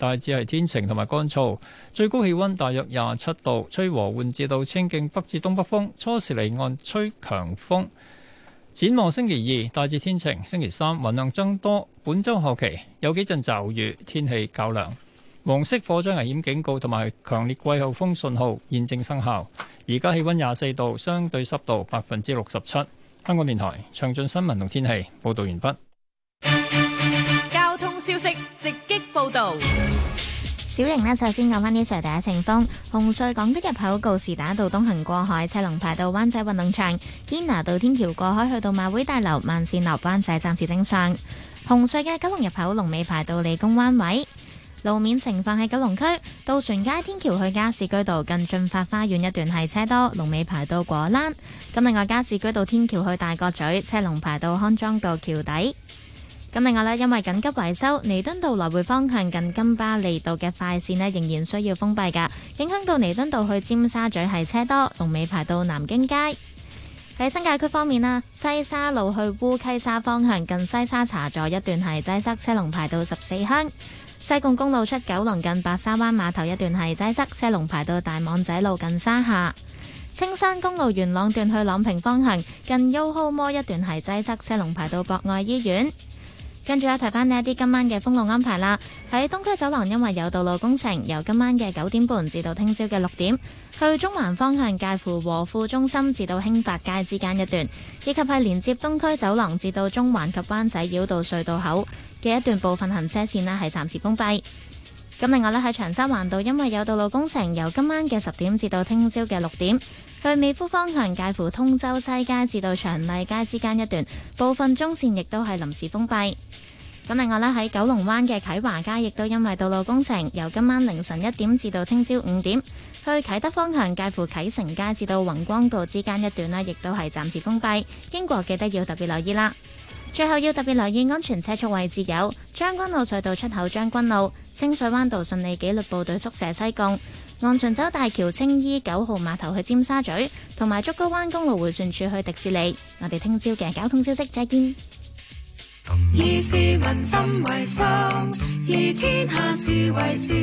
大致係天晴同埋乾燥，最高氣溫大約27度，吹和緩至到清勁北至東北風，初時離岸吹強風。展望星期二大致天晴，星期三雲量增多，本週後期有幾陣驟雨，天氣較涼。黃色火災危險警告同埋強烈季候風信號現正生效。而家氣溫24度，相對濕度67%。香港電台詳盡新聞同天氣報道完畢。 交通消息直擊報道。 小瑩呢，首先講返啲隧道情況。紅隧港島入口告士打道東行過海，車龍排到灣仔運動場；堅拿道天橋過海去到馬會大樓，慢線落灣仔暫時正常。紅隧嘅九龍入口龍尾排到理工灣位。路面情況喺九龍區渡船街天橋去加士居道近駿發花園一段係車多，龍尾排到果欄。咁另外加士居道天橋去大角咀車龍排到康莊道橋底。咁另外呢，因為緊急維修，彌敦道來回方向近金巴利道嘅快線呢仍然需要封閉㗎，影響到彌敦道去尖沙咀係車多，龍尾排到南京街。喺新界區方面啦，西沙路去烏溪沙方向近西沙茶座一段係擠塞，車龍排到14鄉。西貢公路出九龍近白沙灣碼頭一段係擠塞，車龍排到大網仔路近沙下。青山公路元朗段去朗屏方向近 Yoho Mall 一段係擠塞，車龍排到博愛醫院。跟住提翻呢一啲今晚嘅封路安排啦。喺東區走廊因為有道路工程，由今晚嘅9點半至到聽朝嘅6點，去中環方向介乎和富中心至到興發街之間一段，以及係連接東區走廊至到中環及灣仔繞道隧道口嘅一段部分行車線呢係暫時封閉。咁另外呢，喺長沙灣道因為有道路工程，由今晚嘅10點至到聽朝嘅6點，去美孚方向介乎通州西街至到長麗街之間一段部分中線亦都係臨時封閉。咁另外呢，喺九龍灣嘅啟華街亦都因為道路工程，由今晚凌晨1點至到聽朝5點，去啟德方向介乎啟成街至到宏光道之間一段呢亦都係暫時封閉，經過記得要特別留意啦。最後要特別留意安全車速位置有將軍澳隧道出口將軍澳、清水灣道順利紀律部隊宿舍西貢、昂船洲大橋青衣9號碼頭去尖沙咀，同埋竹篙灣公路迴旋處去迪士尼。我哋聽朝嘅交通消息再見。 以市民心為心，以天下事為事。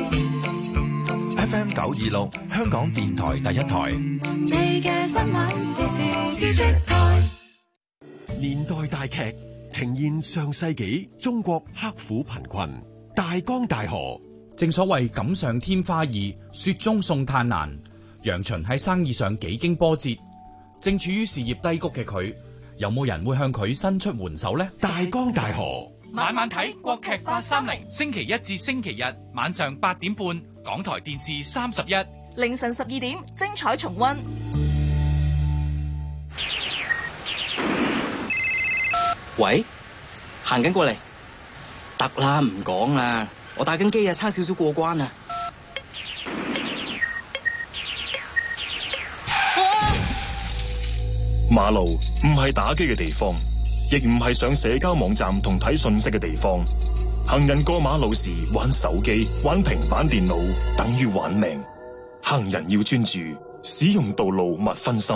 FM 926香港電台第一台。 你嘅新聞時事知識台。 年代大劇呈現上世紀中國刻苦貧困，大江大河。 正所謂錦上添花易，雪中送炭難。楊巡喺生意上幾經波折，正處於事業低谷嘅佢，有冇人會向佢伸出援手呢？ 大江大河， 晚晚睇國劇830，星期一至星期日晚上8點半，港台電視31， 凌晨12點精彩重溫。 喂，行緊過嚟，得啦，唔講啦，我打緊機啊，差少少過關啊。 馬路唔係打機嘅地方，亦唔係上社交網站同睇信息嘅地方。行人過馬路時玩手機、玩平板電腦，等於玩命。行人要專注，使用道路勿分心。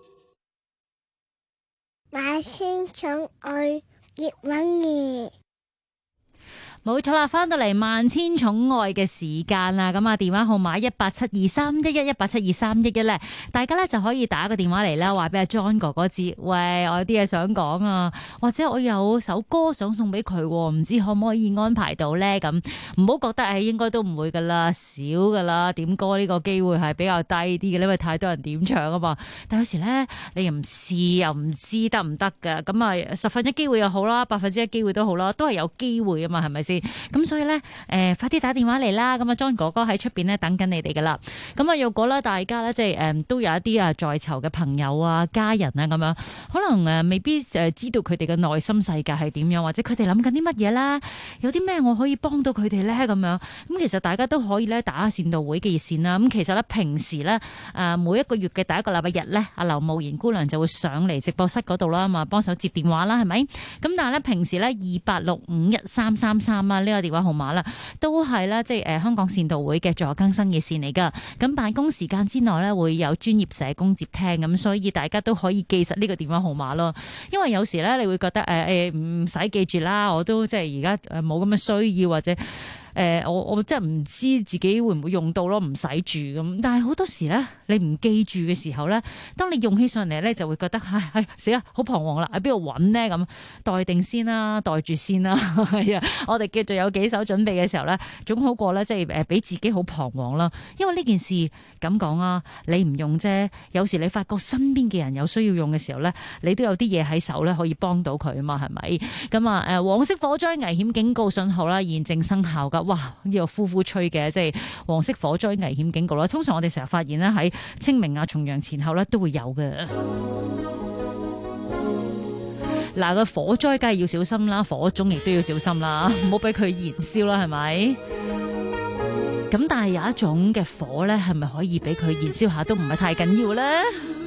萬千寵愛葉韻儀。 冇錯啦，翻到嚟萬千寵愛嘅時間啦，咁啊電話號碼1872311，1872311咧，大家咧就可以打個電話嚟啦，話俾阿 John 哥哥知，喂，我有啲嘢想講啊，或者我有首歌想送俾佢，唔知可唔可以安排到咧？咁唔好覺得係應該都唔會噶啦，少噶啦，點歌呢個機會係比較低啲嘅，因為太多人點唱啊嘛。但有時咧，你又唔試又唔知得唔得噶，咁啊1/10機會又好啦，1%機會都好啦，都係有機會啊嘛，係咪先？咁所以咧，快啲打電話嚟啦！咁啊，John 哥哥喺出邊咧等緊你哋噶啦。咁啊，若果咧大家咧即係都有一啲啊在囚嘅朋友啊、家人啊咁樣，可能未必知道佢哋嘅內心世界係點樣，或者佢哋諗緊啲乜嘢啦，有啲咩我可以幫到佢哋咧咁樣。咁其實大家都可以咧打善導會嘅熱線啦。咁其實咧平時咧每一個月嘅第一個禮拜日咧，阿劉慕賢姑娘就會上嚟直播室嗰度啦，咁啊幫手接電話啦，係咪？咁但係咧平時咧28651333呢個電話號碼啦，都係咧即係香港善導會嘅助更生熱線嚟噶。咁辦公時間之內咧會有專業社工接聽，咁所以大家都可以記實呢個電話號碼咯。因為有時咧你會覺得唔使記住啦，我都即係而家冇咁嘅需要，或者我真係唔知自己會唔會用到咯，唔使住咁。但係好多時咧，你唔記住嘅時候咧，當你用起上嚟咧，就會覺得唉死啦，好彷徨啦，喺邊度揾呢？咁待定先啦，待住先啦。係啊，我哋繼續有幾手準備嘅時候咧，總好過咧，即係俾自己好彷徨啦。因為呢件事咁講啊，你唔用啫，有時你發覺身邊嘅人有需要用嘅時候咧，你都有啲嘢喺手咧，可以幫到佢啊嘛，係咪？咁啊黃色火災危險警告信號啦，現正生效噶。哇，呢個呼呼吹嘅，即係黃色火災危險警告啦。通常我哋成日發現咧，喺清明啊、重陽前後咧都會有嘅。嗱，個火災梗係要小心啦，火種亦都要小心啦，唔好俾佢燃燒啦，係咪？咁但係有一種嘅火咧，係咪可以俾佢燃燒下都唔係太緊要咧？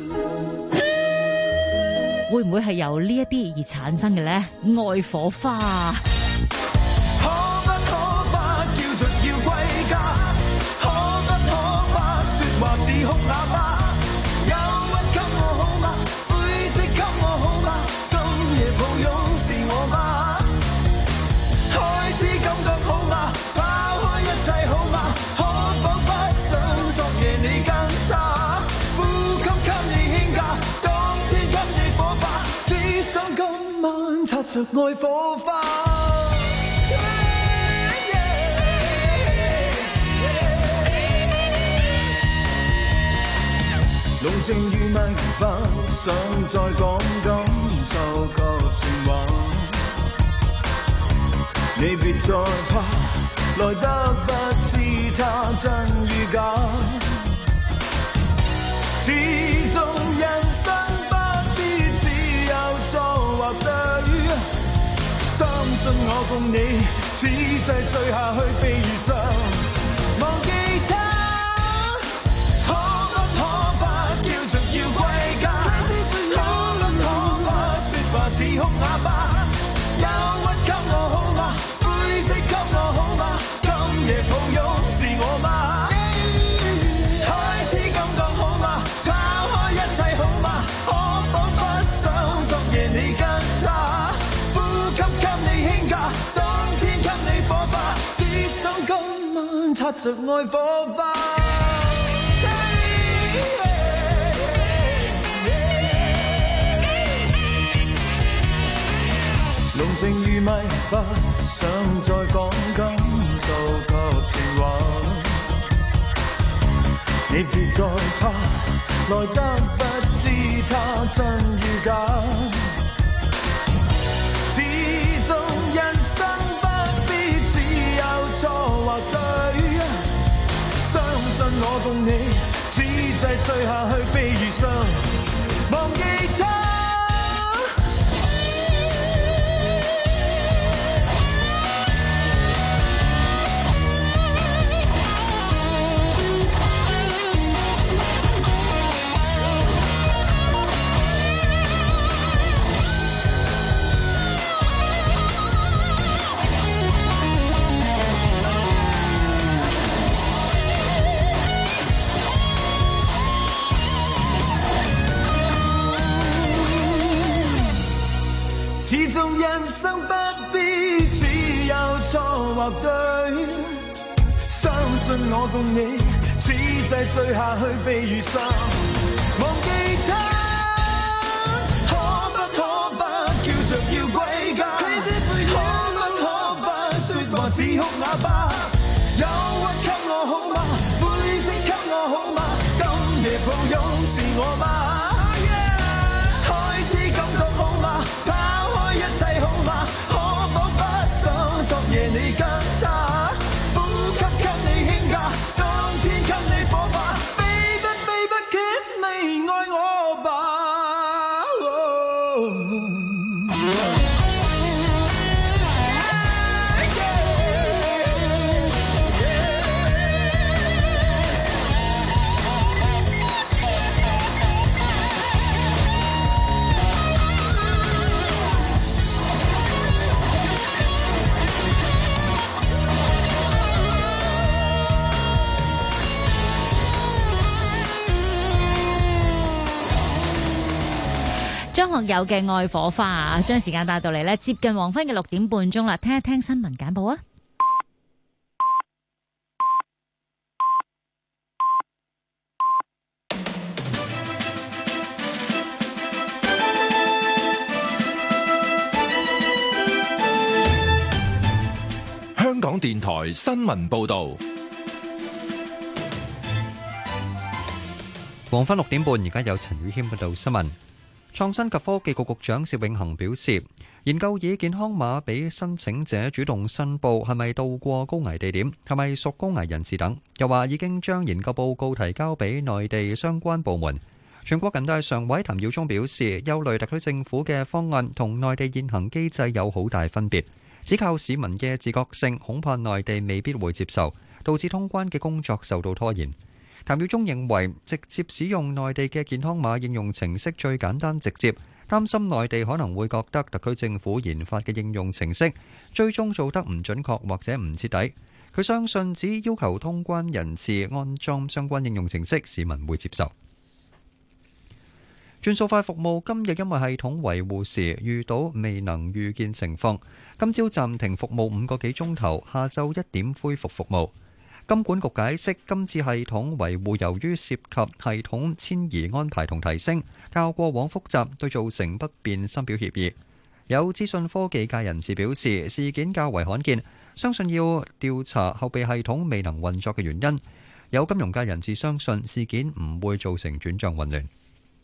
會唔會係由呢一啲而產生嘅咧？愛火花。 可不可不叫着要歸家？可不可不說話似哭啞巴？憂鬱給我好嗎？灰色給我好嗎？今夜抱擁是我嗎？開始感覺好嗎？拋開一切好嗎？可否不想昨夜你跟他？呼吸給你輕價，當天給你火把，只想今晚擦着愛火花。濃情如蜜，不想再講感受及情話。你別再怕，來得不知它真與假。始終人生不必只有錯或對，相信我共你，此際醉下去被遇上，忘記他。似哭啞巴，憂鬱給我好嗎？灰色給我好嗎？今夜抱擁是我嗎？開始感覺好嗎？拋開一切好嗎？可否不想昨夜你跟他？呼吸給你輕價，當天給你火花，只想今晚擦着愛火花。濃情如蜜，不想再講感受及情話。你別再怕，來得不知它真與假。始終人生不必只有錯或對，相信我共你，此際醉下去被遇上，忘記他。始終人生不必只有錯或對，相信我共你，此際醉下去被遇上，忘記他。可不可不叫着要歸家？可不可不說話似哭啞巴？憂鬱給我好嗎？灰色給我好嗎？今夜抱擁是我嗎？開始感覺好嗎？一切好嗎？可否不想昨夜你跟他？呼吸給你輕價，當天給你火把。Baby baby kiss me， 愛我吧。 張學友嘅愛火花啊，將時間帶到嚟咧，接近黃昏嘅6點半鐘啦，聽一聽新聞簡報啊。 電台新聞報道。 黃昏6點半，而家有陳宇謙報道新聞。創新及科技局局長薛永恒表示，研究以健康碼俾申請者主動申報係咪到過高危地點，係咪屬高危人士等。又話已經將研究報告提交俾內地相關部門。全國人大常委譚耀宗表示，憂慮特區政府嘅方案同內地現行機制有好大分別，只靠市民嘅自覺性，恐怕內地未必會接受，導致通關嘅工作受到拖延。譚耀宗認為，直接使用內地嘅健康碼應用程式最簡單直接，擔心內地可能會覺得特區政府研發嘅應用程式最終做得唔準確或者唔徹底。佢相信只要求通關人士安裝相關應用程式，市民會接受。轉數快服務今日因為系統維護時遇到未能預見情況，今朝暫停服務5個幾鐘頭，下晝1點恢復服務。金管局解釋，今次系統維護由於涉及系統遷移安排同提升，較過往複雜，對造成不便深表歉意。有資訊科技界人士表示，事件較為罕見，相信要調查後備系統未能運作嘅原因。有金融界人士相信事件唔會造成轉賬混亂。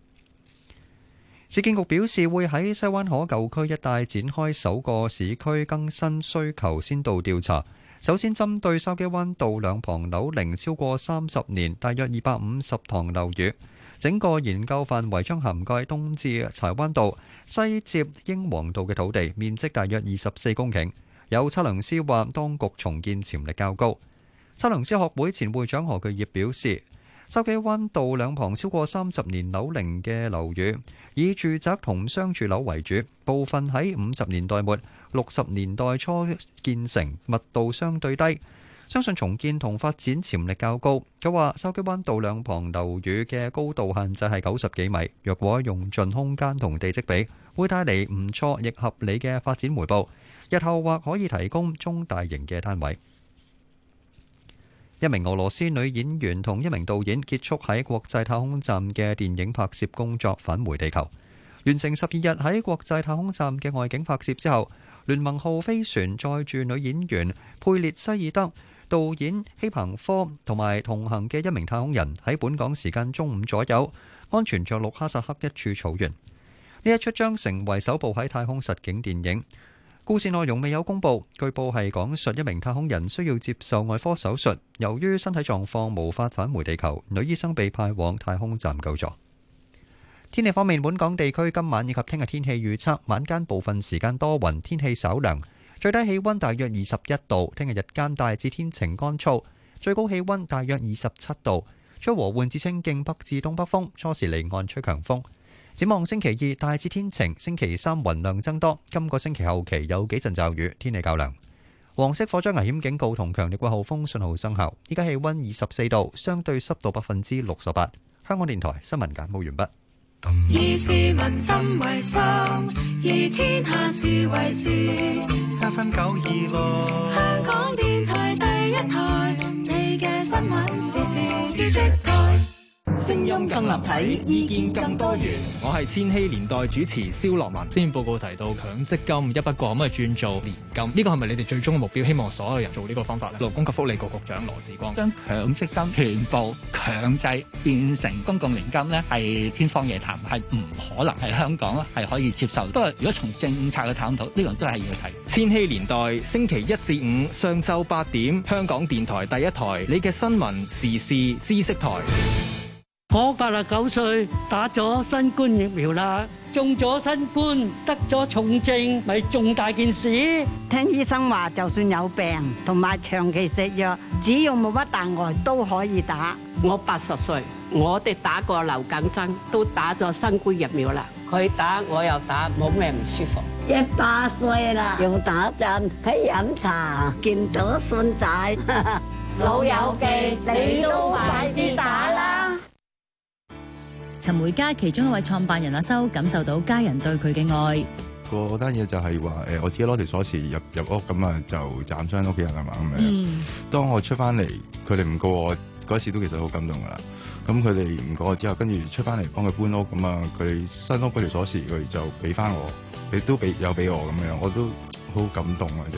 市建局表示會喺西灣河舊區一帶展開首個市區更新需求先導調查。首先針對筲箕灣道兩旁樓齡超過30年，大約250幢樓宇，整個研究範圍將涵蓋東至柴灣道、西接英皇道嘅土地，面積大約24公頃。有測量師話，當局重建潛力較高。測量師學會前會長何巨業表示，筲箕灣道兩旁超過30年樓齡嘅樓宇，以住宅同商住樓為主，部分喺50年代末、60年代初建成，密度相對低，相信重建同發展潛力較高。佢話筲箕灣道兩旁樓宇嘅高度限制係90幾米，若果用盡空間同地積比，會帶嚟唔錯亦合理嘅發展回報，日後或可以提供中大型嘅單位。一名俄羅斯女演員同一名導演結束喺國際太空站嘅電影拍攝工作，返回地球。完成12日喺國際太空站嘅外景拍攝之後，聯盟號飛船載住女演員佩列西爾德、導演希彭科同埋同行嘅一名太空人喺本港時間中午左右安全着陸哈薩克一處草原。呢一出將成為首部喺太空實景電影。故事內容未有公佈，據報係講述一名太空人需要接受外科手術，由於身體狀況無法返回地球，女醫生被派往太空站救助。天氣方面，本港地區今晚以及聽日天氣預測，晚間部分時間多雲，天氣稍涼，最低氣溫大約21度。聽日日間大致天晴乾燥，最高氣溫大約27度，吹和緩至清勁北至東北風，初時離岸吹強風。展望星期二大致天晴，星期三雲量增多，今個星期後期有幾陣驟雨，天氣較涼。黃色火災危險警告同強烈季候風信號生效。依家氣溫24度，相對濕度68%。香港電台新聞簡報完畢。 以市民心為心，以天下事為事。7分926，香港電台第一台，你嘅新聞時事知識台。 聲音更立體，意見更多元。我係千禧年代主持蕭樂文。施政報告提到強積金一筆過可唔可以轉做年金？呢個係咪你哋最終嘅目標？希望所有人做呢個方法咧？勞工及福利局局長羅致光將強積金全部強制變成公共年金呢，係天方夜譚，係唔可能喺香港係可以接受。不過如果從政策去探討，呢樣都係要睇。 千禧年代星期1至5上晝8點，香港電台第一台，你嘅新聞時事知識台。 我89歲，打咗新冠疫苗啦，中咗新冠，得咗重症，咪重大件事。 聽醫生話，就算有病同埋長期食藥，只要冇乜大礙都可以打。 我80歲，我哋打過流感針，都打咗新冠疫苗啦。佢打我又打，冇咩唔舒服。 100歲啦，用打針喺飲茶，見到孫仔， 老友記，你都快啲打啦！ 陳梅家其中一位創辦人阿修感受到家人對佢嘅愛。 嗰單嘢就係話我自己攞條鎖匙入屋咁啊，就斬傷屋企人啊嘛咁樣。當我出翻嚟，佢哋唔告我嗰時都其實好感動噶啦。咁佢哋唔告我之後，跟住出翻嚟幫佢搬屋咁啊，佢哋新屋嗰條鎖匙佢就俾翻我，有俾我咁樣，我都好感動啊真係。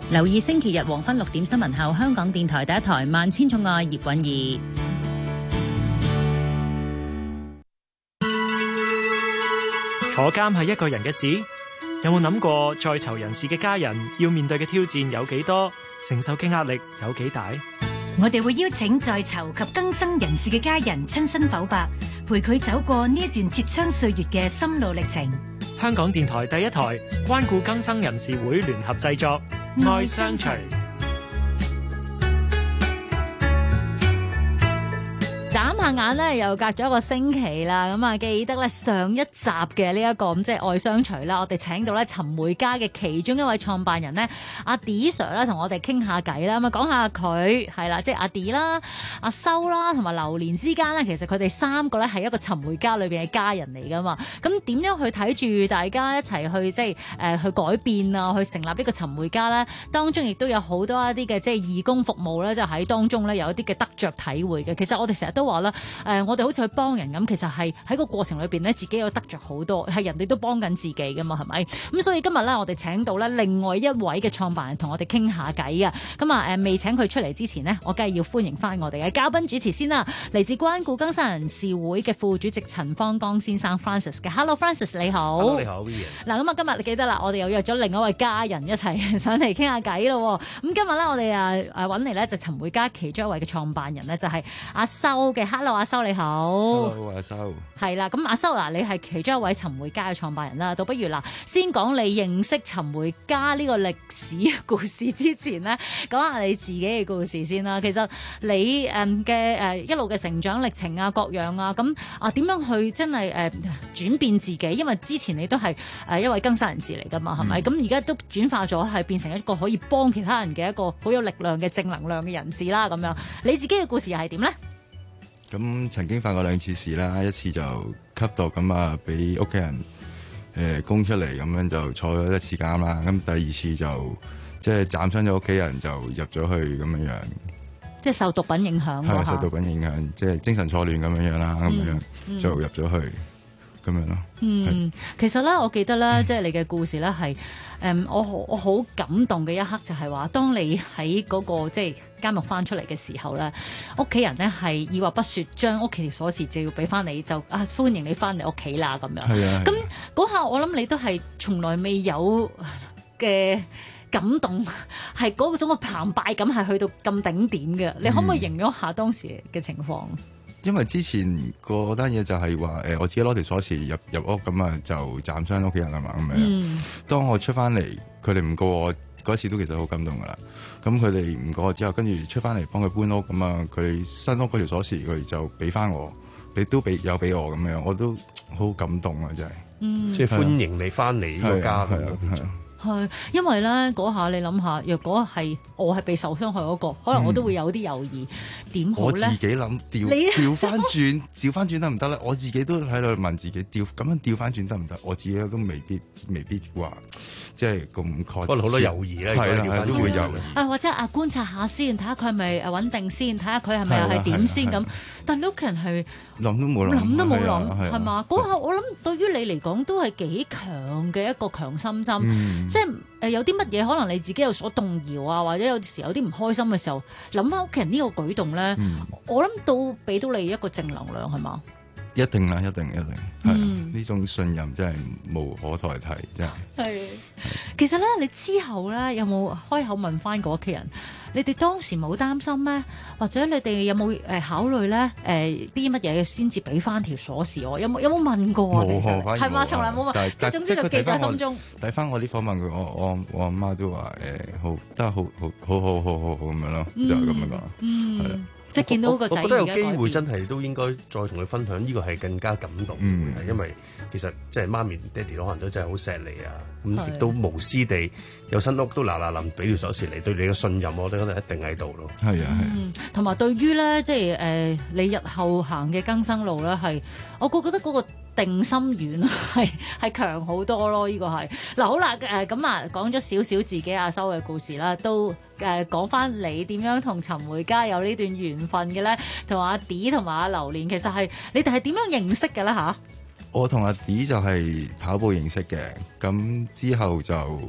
留意星期日黃昏6點新聞後，香港電台第一台《萬千寵愛》葉韻儀。 坐監係一個人嘅事，有冇諗過在囚人士嘅家人要面對嘅挑戰有幾多，承受嘅壓力有幾大？ 我哋會邀請在囚及更生人士嘅家人親身剖白，陪佢走過呢一段鐵窗歲月嘅心路歷程。 香港電台第一台關顧更生人士會聯合製作《愛相隨》。 眨下眼咧，又隔咗一個星期啦。咁啊，記得咧上一集嘅呢一個咁即係愛相隨啦，我哋請到咧尋梅家嘅其中一位創辦人咧，阿 D Sir 咧，同我哋傾下偈啦。咁啊，講下佢係啦，即係阿 D 啦、阿修啦同埋榴蓮之間咧，其實佢哋三個咧係一個尋梅家裏邊嘅家人嚟噶嘛。咁點樣去睇住大家一齊去即係去改變啊，去成立呢個尋梅家咧？當中亦都有好多一啲嘅即係義工服務咧，就喺當中咧有一啲嘅得着體會嘅。其實我哋成日都話啦，我哋好似去幫人咁，其實係喺個過程裏邊咧，自己有得着好多，係人哋都幫緊自己噶嘛，係咪？咁所以今日咧，我哋請到咧另外一位嘅創辦人同我哋傾下偈啊。咁啊，未請佢出嚟之前呢，我梗係要歡迎翻我哋嘅嘉賓主持先啦。嚟自關顧更生人士會嘅副主席陳方剛先生 Francis 嘅 ，Hello Francis 你好。 Hello 你好 Vivian。 嗱咁啊，今日你記得啦，我哋又約咗另一位家人一齊上嚟傾下偈咯。咁今日咧，我哋揾嚟咧就尋梅家其中一位嘅創辦人咧，就係阿修嘅。Hello 阿修你好。 Hello 阿修。係啦，咁阿修嗱，你係其中一位尋梅家嘅創辦人啦。倒不如嗱，先講你認識尋梅家呢個歷史故事之前咧，講下你自己嘅故事先啦。其實你嘅一路嘅成長歷程啊，各樣啊，咁啊點樣去真係轉變自己？因為之前你都係一位更生人士嚟噶嘛，係咪？咁而家都轉化咗係變成一個可以幫其他人嘅一個好有力量嘅正能量嘅人士啦。咁樣你自己嘅故事又係點咧？ 咁曾經犯過2次事啦，一次就吸毒咁啊，俾屋企人供出嚟，咁樣就坐咗1次監啦。咁第2次就即係斬傷咗屋企人，就入咗去咁樣樣。 即係受毒品影響。 係受毒品影響，即係精神錯亂咁樣樣啦，咁樣就入咗去咁樣咯。 其實咧，我記得咧，即係你嘅故事咧係我好感動嘅一刻就係話，當你喺嗰個即係監獄翻出嚟嘅時候咧，屋企人咧係二話不說，將屋企條鎖匙就要俾翻你，就歡迎你翻嚟屋企啦咁樣。係啊。咁嗰下我諗你都係從來未有嘅感動，係嗰種嘅澎湃感係去到咁頂點嘅。你可唔可以形容下當時嘅情況？ 因為之前嗰單嘢就係話我自己攞條鎖匙入屋咁啊，就斬傷屋企人啊嘛咁樣。當我出翻嚟，佢哋唔告我嗰次都其實好感動噶啦。咁佢哋唔告我之後，跟住出翻嚟幫佢搬屋咁啊，佢哋新屋嗰條鎖匙佢哋就俾翻我，都俾我咁樣，我都好感動啊！真係， 即係歡迎你翻嚟呢個家。 係，因為咧嗰下你諗下，若果係我係被受傷害嗰個，可能我都會有啲猶豫，點好咧？ 我自己諗調翻轉，調翻轉得唔得咧？我自己都喺度問自己，咁樣調翻轉得唔得？我自己都未必話即係咁確。可能好多猶豫咧，係都會猶豫。 或者觀察下先，睇下佢係咪穩定先，睇下佢係咪又係點先咁。但你屋企人係諗都冇諗， 係嘛？嗰下我諗對於你嚟講都係幾強嘅一個強心針。即係有啲乜嘢可能你自己有所動搖啊，或者有時有啲唔開心嘅時候，諗翻屋企人呢個舉動咧，我諗到俾到你一個正能量係嘛？ 一定啦，一定係呢種信任真係無可代替，真係。係， 其實咧，你之後咧有冇開口問翻個屋企人？你哋當時冇擔心咩？或者你哋有冇考慮咧？啲乜嘢先至俾翻條鎖匙我？有冇問過？冇，係嘛？從來冇問。即係總之就記在心中。 睇翻我啲訪問佢，我阿媽都話好得好咁樣咯，就係咁樣講。係啦。 即係見到個仔， 我覺得有機會真係都應該再同佢分享，呢個係更加感動。因為其實即係媽咪、爹哋可能都真係好錫你啊，咁亦都無私地有新屋都嗱臨俾條鎖匙嚟，對你嘅信任，我覺得一定喺度咯。係啊， 同埋對於咧，即係你日後行嘅更生路咧，係我覺得嗰個定心丸係強好多咯。呢個係嗱好啦，咁啊講咗少少自己阿修嘅故事啦，都講翻你點樣同尋梅家有呢段緣分嘅咧，同阿 D 同埋阿榴蓮，其實係你哋係點樣認識嘅咧嚇？我同阿 D 就係跑步認識嘅，咁之後就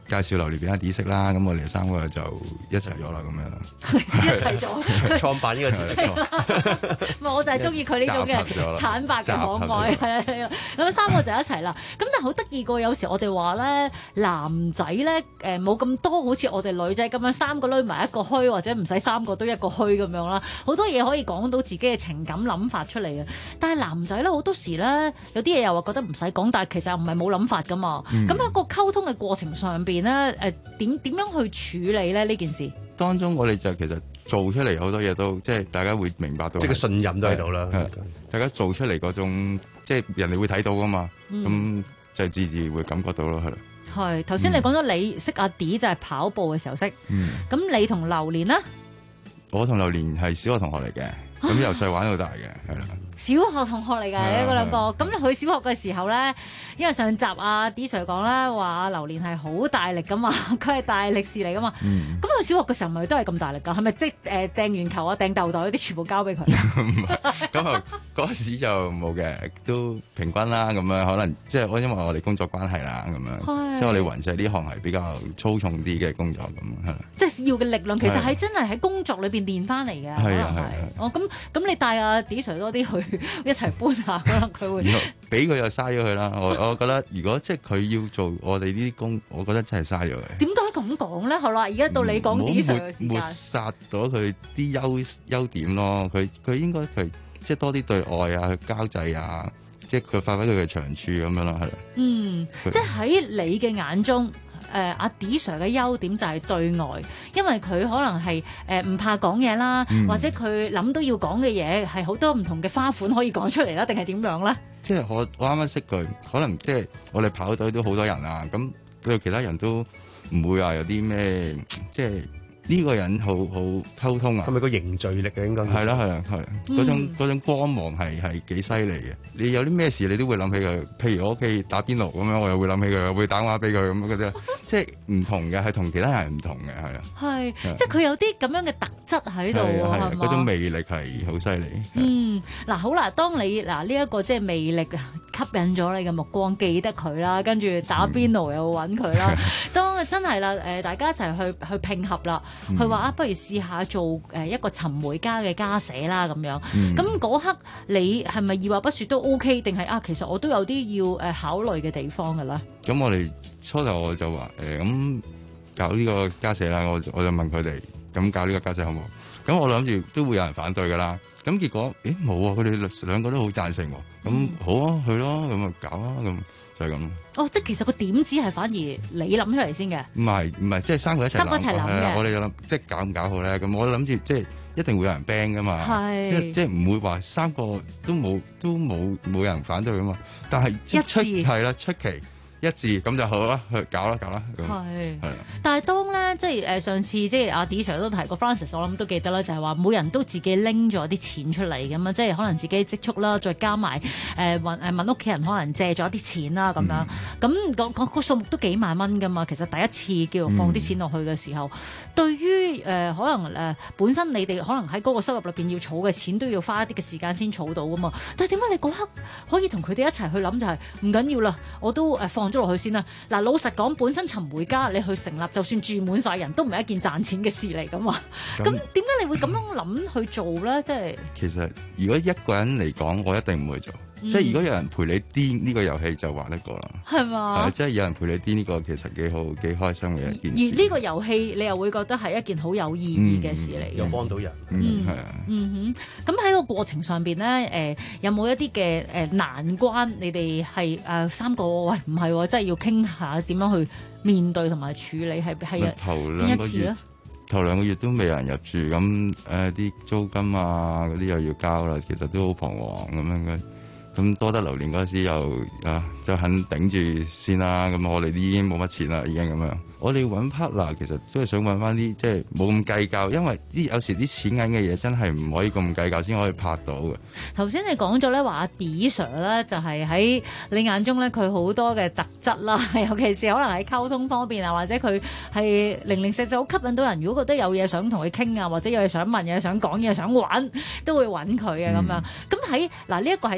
介紹榴蓮俾阿 D 識啦，咁我哋3個就一齊咗啦，咁樣咯。 一齊咗創辦呢個團隊。 唔係，我就係中意佢呢種嘅坦白嘅可愛，係啊，咁3個就一齊啦。咁但係好得意個，有時我哋話咧，男仔咧冇咁多，好似我哋女仔咁樣3個匿埋一個墟，或者唔使3個都一個墟咁樣啦。好多嘢可以講到自己嘅情感諗法出嚟嘅。但係男仔咧好多時咧，有啲嘢又話覺得唔使講，但係其實又唔係冇諗法噶嘛。咁喺個溝通嘅過程上邊咧，點樣去處理咧呢件事？ 當中我哋就其實做出嚟好多嘢都即係大家會明白到， 即係個信任都喺度啦。 大家做出嚟嗰種即係人哋會睇到噶嘛，咁就自然會感覺到咯，係啦。 係頭先你講咗你識阿 D 就係跑步嘅時候識，咁你同榴蓮咧？ 我同榴蓮係小學同學嚟嘅，咁由細玩到大嘅，係啦。 小學同學嚟㗎，你嗰兩個。咁你去小學嘅時候咧，因為上集阿 D Sir 講啦，話阿榴蓮係好大力㗎嘛，佢係大力士嚟㗎嘛。咁佢小學嘅時候咪都係咁大力㗎？係咪即係掟完球啊、掟豆袋嗰啲全部交俾佢？ 咁啊嗰時就冇嘅，都平均啦咁樣。可能即係因為我哋工作關係啦咁樣，即係我哋雲石呢行係比較粗重啲嘅工作咁係。即係要嘅力量其實係真係喺工作裏邊練翻嚟嘅。係啊係。哦咁你帶阿 D Sir 多啲去。一齊搬下，可能佢會俾佢就嘥咗佢啦。我覺得如果即係佢要做我哋呢啲工，我覺得真係嘥咗佢。 點解咁講咧？好啦，而家到你講 D Sir 嘅時間， 抹殺咗佢啲優點咯。佢應該佢即係多啲對外啊，去交際啊，即係佢發揮佢嘅長處咁樣咯，係。 即係喺你嘅眼中。阿 D Sir 嘅優點就係對外，因為佢可能係唔怕講嘢啦，或者佢諗到要講嘅嘢係好多唔同嘅花款可以講出嚟啦，定係點樣咧？ 即係我啱啱識佢，可能即係我哋跑隊都好多人啊，咁對其他人都唔會話有啲咩，即係呢個人好溝通啊。係咪個凝聚力啊？應該係啦，嗰種光芒係幾犀利嘅。你有啲咩事你都會諗起佢，譬如我屋企打邊爐咁樣，我又會諗起佢，會打電話俾佢咁嗰啲，即係唔同嘅，係同其他人唔同嘅，係啊。係， 即係佢有啲咁樣嘅特質喺度喎，係嘛？ 嗰種魅力係好犀利。 嗱好啦，當你呢一個即係魅力吸引咗你嘅目光，記得佢啦，跟住打邊爐又揾佢啦。當真係啦，大家一齊去拼合啦。佢話不如試下做一個尋回家嘅家寫啦咁樣。咁嗰刻你係咪二話不說都 OK？定係其實我都有啲要考慮嘅地方㗎啦。 咁我哋初頭我就話咁搞呢個家寫啦，我就問佢哋咁搞呢個家寫好唔好？咁我諗住都會有人反對㗎啦。咁結果冇啊！佢哋兩個都好贊成喎。咁好啊，去咯，咁啊搞啦，咁就係咁。 即係其實個點子係反而你諗出嚟先嘅。唔係，即係3個一齊諗嘅。我哋就諗即係搞唔搞好咧？咁我諗住即係一定會有人 ban 噶嘛。即係唔會話3個都冇人反對噶嘛。但係出奇。一致咁就好啦，去搞啦。 係，但係當咧即係上次即係阿 D Sir 都提過 Francis， 我諗都記得啦，就係話每人都自己拎咗啲錢出嚟咁啊，即係可能自己積蓄啦，再加埋問屋企人可能借咗啲錢啦咁樣，咁個數目都幾萬蚊噶嘛。其實第一次叫做放啲錢落去嘅時候，對於可能本身你哋可能喺嗰個收入裏邊要儲嘅錢都要花一啲嘅時間先儲到噶嘛。但係點解你嗰刻可以同佢哋一齊去諗就係唔緊要啦，我都放咗落去先啦。嗱，老實講，本身尋回家你去成立，就算住滿晒人都唔係一件賺錢嘅事嚟噶嘛。咁點解你會咁樣諗去做咧？即係其實如果一個人嚟講，我一定唔會做。即係如果有人陪你癲呢個遊戲就玩得過啦，係嘛？即係有人陪你癲呢個其實幾好幾開心嘅一件事。而呢個遊戲你又會覺得係一件好有意義嘅事嚟，又幫到人。係啊。咁喺個過程上邊咧，有冇一啲嘅難關？你哋係3個喂唔係，真係要傾下點樣去面對同埋處理係邊一次咧？頭2個月都未有人入住，咁啲租金啊嗰啲又要交啦，其實都好彷徨咁樣嘅。咁多得榴蓮嗰時又就肯頂住先啦。咁我哋已經冇乜錢啦，已經咁樣。我哋揾 partner 其實都係想揾翻啲即係冇咁計較，因為有時啲錢銀嘅嘢真係唔可以咁計較先可以拍到嘅。頭先你講咗咧話阿 D Sir 咧就係喺你眼中咧佢好多嘅特質啦，尤其是可能喺溝通方面啊，或者佢係零零舍舍好吸引到人。如果覺得有嘢想同佢傾啊，或者有嘢想問、有嘢想講、有嘢想玩，都會揾佢嘅咁樣。咁喺呢一個係第一個感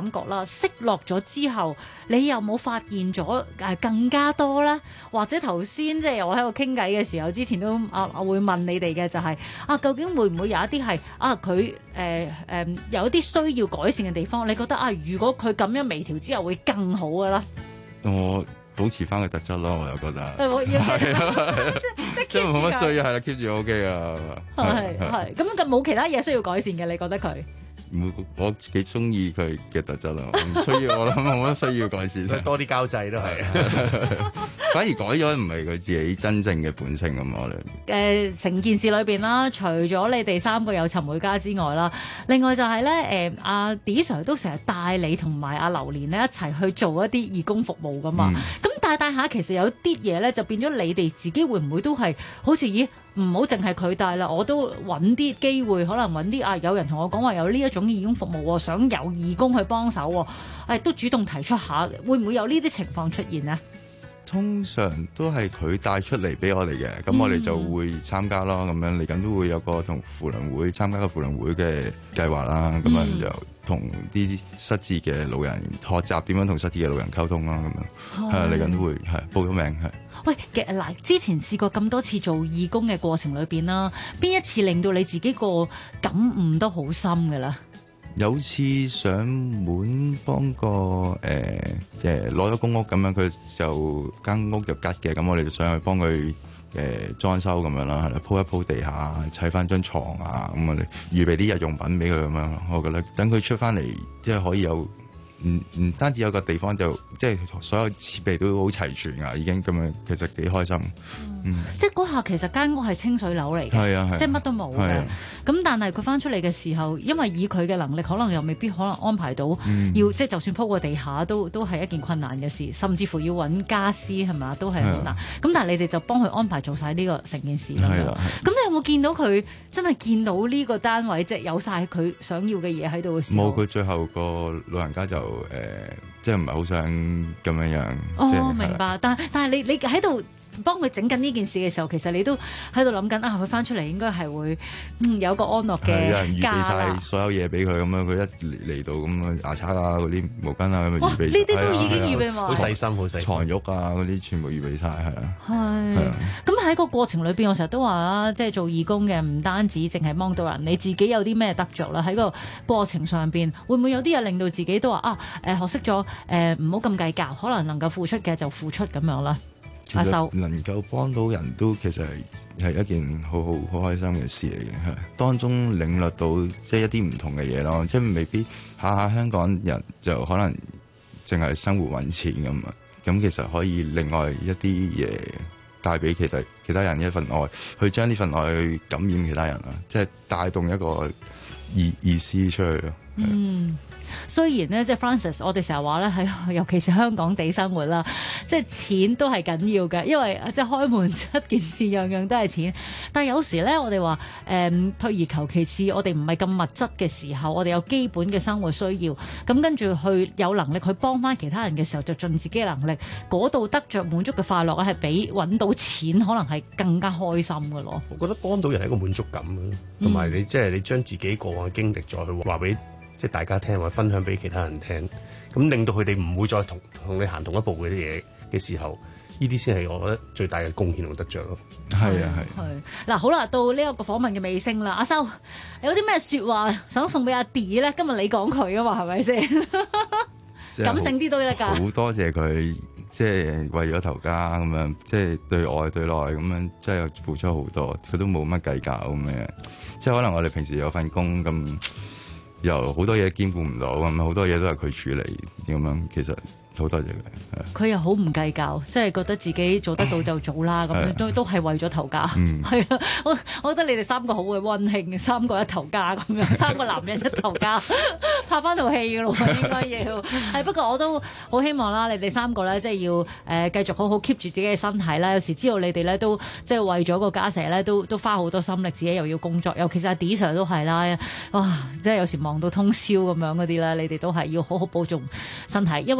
感覺啦，息落咗之後，你有冇發現咗更加多咧？或者頭先即係我喺度傾偈嘅時候，之前都我會問你哋嘅就係究竟會唔會有一啲係佢有一啲需要改善嘅地方？你覺得如果佢咁樣微調之後會更好嘅啦？ 我保持翻個特質咯，我又覺得係即係冇乜需要，係啦 keep 住 OK 啊。 係咁冇其他嘢需要改善嘅，你覺得佢？ 我幾中意佢嘅特質咯，唔需要我諗冇乜需要改善， 多啲交際都係。 反而改咗唔係佢自己真正嘅本性咁我哋。 成件事裏邊啦，除咗你哋三個有尋回家之外啦，另外就係咧阿 D Sir 都成日帶你同埋阿榴蓮咧一齊去做一啲義工服務噶嘛。咁帶下其實有啲嘢咧就變咗你哋自己會唔會都係好似唔好淨係佢帶啦，我都揾啲機會，可能揾啲有人同我講話有呢一種義工服務，想有義工去幫手，都主動提出下，會唔會有呢啲情況出現呢？ 通常都係佢帶出嚟俾我哋嘅，咁我哋就會參加咯。咁樣嚟緊都會有個同扶輪會參加個扶輪會嘅計劃啦。咁樣就同啲失智嘅老人學習點樣同失智嘅老人溝通啦。咁樣嚟緊都會報咗名係。 喂，嗱，之前試過咁多次做義工嘅過程裏邊啦，邊一次令到你自己個感悟都好深㗎啦？ 有次上門幫個攞咗公屋咁樣，佢就間屋就吉嘅，咁我哋就上去幫佢裝修咁樣啦，鋪一鋪地下，砌翻張床啊，咁我哋預備啲日用品俾佢咁樣。我覺得等佢出翻嚟，即係可以有唔單止有個地方就即係所有設備都好齊全啊，已經咁樣，其實幾開心。 即係嗰下其實間屋係清水樓嚟嘅，即係乜都冇嘅。咁但係佢翻出嚟嘅時候，因為以佢嘅能力，可能又未必可能安排到，要即係就算鋪個地下都係一件困難嘅事，甚至乎要揾家私係嘛，都係好難。咁但係你哋就幫佢安排做晒呢個成件事咁樣。咁你有冇見到佢真係見到呢個單位即係有晒佢想要嘅嘢喺度嘅時候？冇， 佢最後個老人家就即係唔係好想咁樣。 哦，明白。但係你喺度幫佢整緊呢件事嘅時候，其實你都喺度諗緊佢翻出嚟應該係會有個安樂嘅家啦。有人預備晒所有嘢俾佢咁樣，佢一嚟到咁牙刷啊、嗰啲毛巾啊咁預備。 呢啲都已經預備埋。 好細心，好細心。 床褥啊嗰啲全部預備晒，係啊。 係。咁喺個過程裏邊，我成日都話啦，即係做義工嘅唔單止淨係幫到人，你自己有啲咩得着啦？喺個過程上邊，會唔會有啲嘢令到自己都話學識咗唔好咁計較，可能能夠付出嘅就付出咁樣啦？阿秀能夠幫到人都其實係一件好開心嘅事嚟嘅，係當中領略到即係一啲唔同嘅嘢咯，即係未必下下香港人就可能淨係生活揾錢咁啊，咁其實可以另外一啲嘢帶俾其他人一份愛，去將呢份愛去感染其他人啊，即係帶動一個意思出去咯。 雖然咧，即係 Francis，我哋成日話咧，喺尤其是香港地生活啦，即係錢都係緊要嘅，因為即係開門一件事，樣樣都係錢。但係有時咧，我哋話退而求其次，我哋唔係咁物質嘅時候，我哋有基本嘅生活需要，咁跟住去有能力去幫翻其他人嘅時候，就盡自己嘅能力，嗰度得着滿足嘅快樂咧，係比揾到錢可能係更加開心嘅咯。 我覺得幫到人係一個滿足感，同埋你即係你將自己過往嘅經歷再去話俾即係大家聽，或者分享俾其他人聽，咁令到佢哋唔會再同你行同一步嘅啲嘢嘅時候，呢啲先係我覺得最大嘅貢獻同得着咯。 係啊， 係。嗱，好啦，到呢一個訪問嘅尾聲啦，阿修有啲咩説話想送俾阿 D 咧？今日你講佢啊嘛，係咪先？感性啲都得㗎。 好多謝佢，即係為咗頭家咁樣，即係對外對內咁樣，即係付出好多，佢都冇乜計較咁樣。即係可能我哋平時有份工咁。又好多嘢兼顧唔到咁，好多嘢都係佢處理咁樣，其實好多謝佢。佢又好唔計較，即係覺得自己做得到就做啦，咁樣都係為咗頭家。係啊，我覺得你哋三個好嘅溫馨，三個一頭家咁樣，三個男人一頭家，拍翻套戲嘅咯，應該要。係不過我都好希望啦，你哋三個咧，即係要繼續好好 keep 住自己嘅身體啦。有時知道你哋咧都即係為咗個家社咧，都花好多心力，自己又要工作，尤其是阿 D Sir 都係啦。哇！即係有時忙到通宵咁樣嗰啲咧，你哋都係要好好保重身體，因為咧你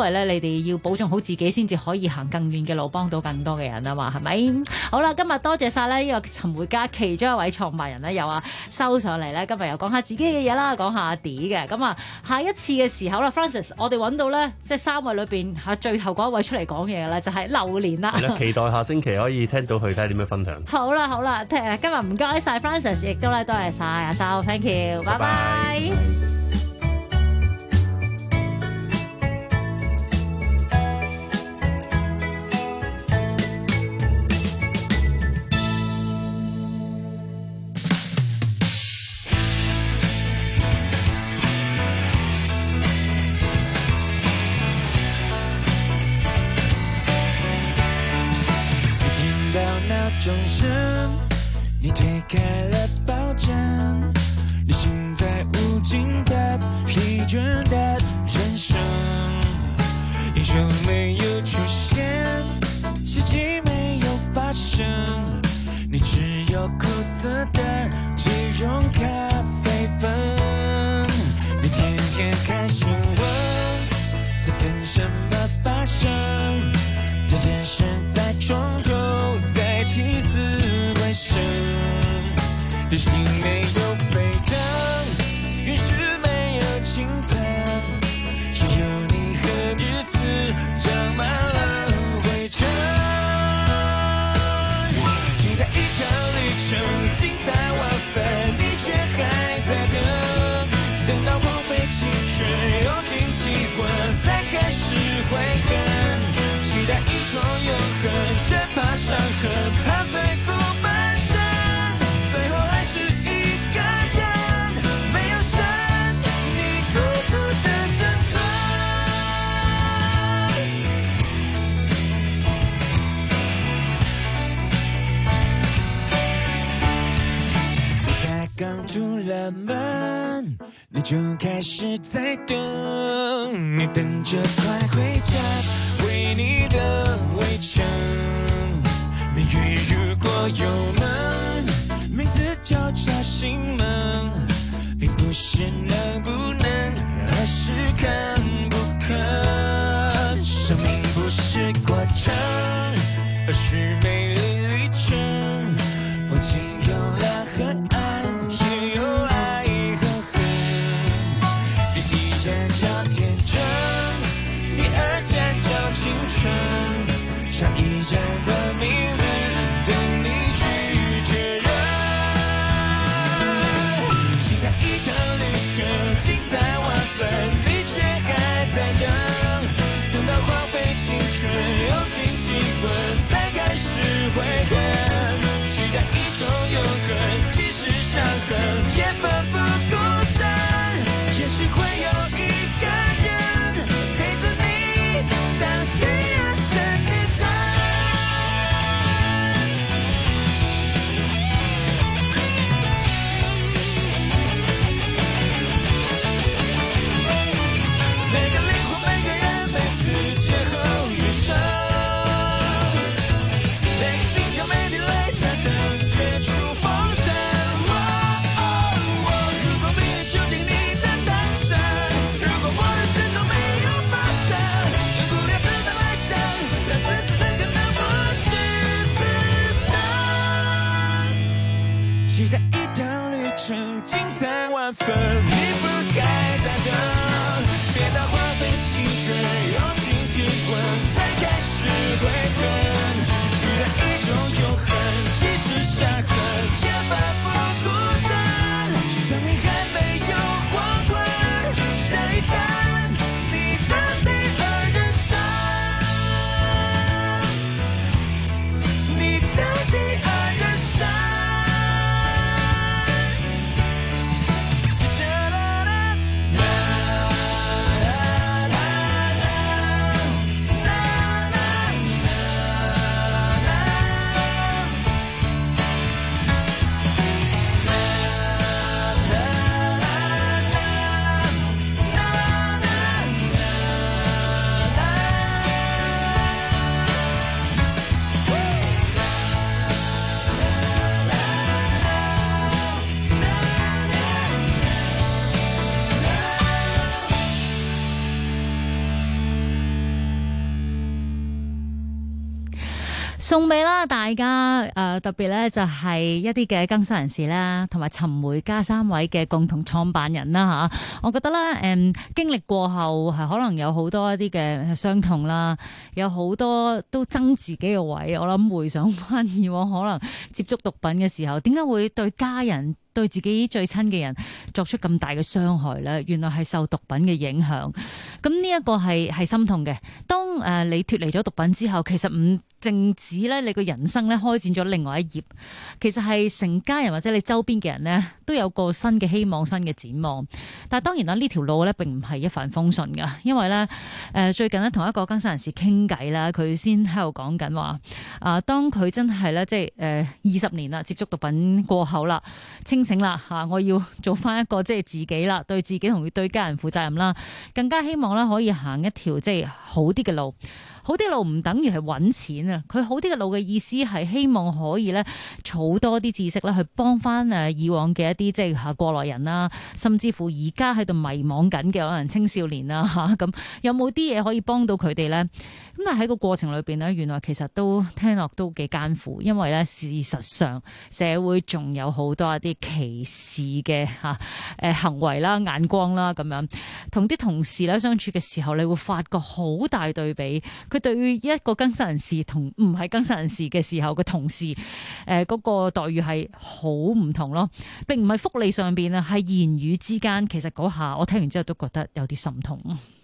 哋要保重好自己，先至可以行更遠嘅路，幫到更多嘅人啊嘛，係咪？好啦，今日多謝晒呢個尋回家其中一位創辦人咧，又收上嚟咧，今日又講下自己嘅嘢啦，講下阿 D 嘅。咁啊，下一次嘅時候啦 ，Francis， 我哋揾到咧，即係3位裏邊最後嗰一位出嚟講嘢嘅咧，就係榴蓮啦。 係啦，期待下星期可以聽到佢睇下點樣分享。 好啦，今日唔該晒 Francis， 亦都咧多謝晒阿修 ，thank you， 拜拜。 钟声，你推开了抱枕，旅行在无尽的疲倦的人生，英雄没有出现，奇迹没有发生，你只有苦涩的即溶咖啡粉，你天天看新闻，在等什么发生，这件事在窗口在起死回生，人心没有沸腾，陨石没有倾盆，只有你和日子长满了灰尘，期待一条旅程精彩万分，你却还在等到荒废青春用尽机魂才开始悔恨，期待一闯永恒，却怕伤痕，怕随风翻身，最后还是一个人，没有神，你孤独的生存。他刚出了门，你就开始在等，你等着快回家，为你的围城，命运如果有门，名字就叫心门，并不是能不能，而是肯不肯。生命不是过程，而是美丽旅程，风景有蓝和暗，也有爱和恨，第一站叫天真，第二站叫青春，下一站的命运等你去确认，期待一趟旅程精彩万分，你却还在等到荒废青春用尽机魂才开始悔恨，期待一种永恒，即使伤痕也奋不顾身，也许会有一个人陪着你相信人生启程。每个灵魂每个人每次邂逅余生，每个心跳每滴泪在等绝处逢生。如果命运注定你的诞生，如果我的始终没有发生，能不了的来生，但此时此刻能不是自身，期待一趟旅程精彩万分，你不该再等，别到荒废青春用尽机魂才开始悔恨，期待一种永恒，即使伤痕也奋不顾身，生命还没有黄昏，下一站你的第二人生，你的第二人生。 送俾啦大家特別咧就係一啲嘅更新人士啦，同埋尋梅家3位嘅共同創辦人啦嚇。我覺得啦經歷過後係可能有好多一啲嘅傷痛啦，有好多都憎自己嘅位。我諗回想翻以往可能接觸毒品嘅時候，點解會對家人對自己最親嘅人作出咁大嘅傷害咧？原來係受毒品嘅影響。咁呢一個係心痛嘅。當你脫離咗毒品之後，其實唔淨止咧，你個人生咧開展咗另外一頁，其實係成家人或者你周邊嘅人咧都有個新嘅希望、新嘅展望。但係當然啦，呢條路咧並唔係一帆風順噶，因為咧最近咧同一個更生人士傾偈啦，佢先喺度講緊話當佢真係咧即係20年啦接觸毒品過後啦，清醒啦嚇，我要做翻一個即係自己啦，對自己同對家人負責任啦，更加希望咧可以行一條即係好啲嘅路。好啲路唔等於係揾錢啊！佢好啲嘅路嘅意思係希望可以咧儲多啲知識咧，去幫翻以往嘅一啲即係過來人啦，甚至乎而家喺度迷惘緊嘅可能青少年啦嚇，咁有冇啲嘢可以幫到佢哋咧？咁但係喺個過程裏邊咧，原來其實都聽落都幾艱苦，因為咧事實上社會仲有好多一啲歧視嘅行為啦、眼光啦咁樣。同啲同事咧相處嘅時候，你會發覺好大對比。佢對於一個更生人士同唔係更生人士嘅時候嘅同事，嗰個待遇係好唔同咯。並唔係福利上邊啊，係言語之間。其實嗰下我聽完之後都覺得有啲心痛。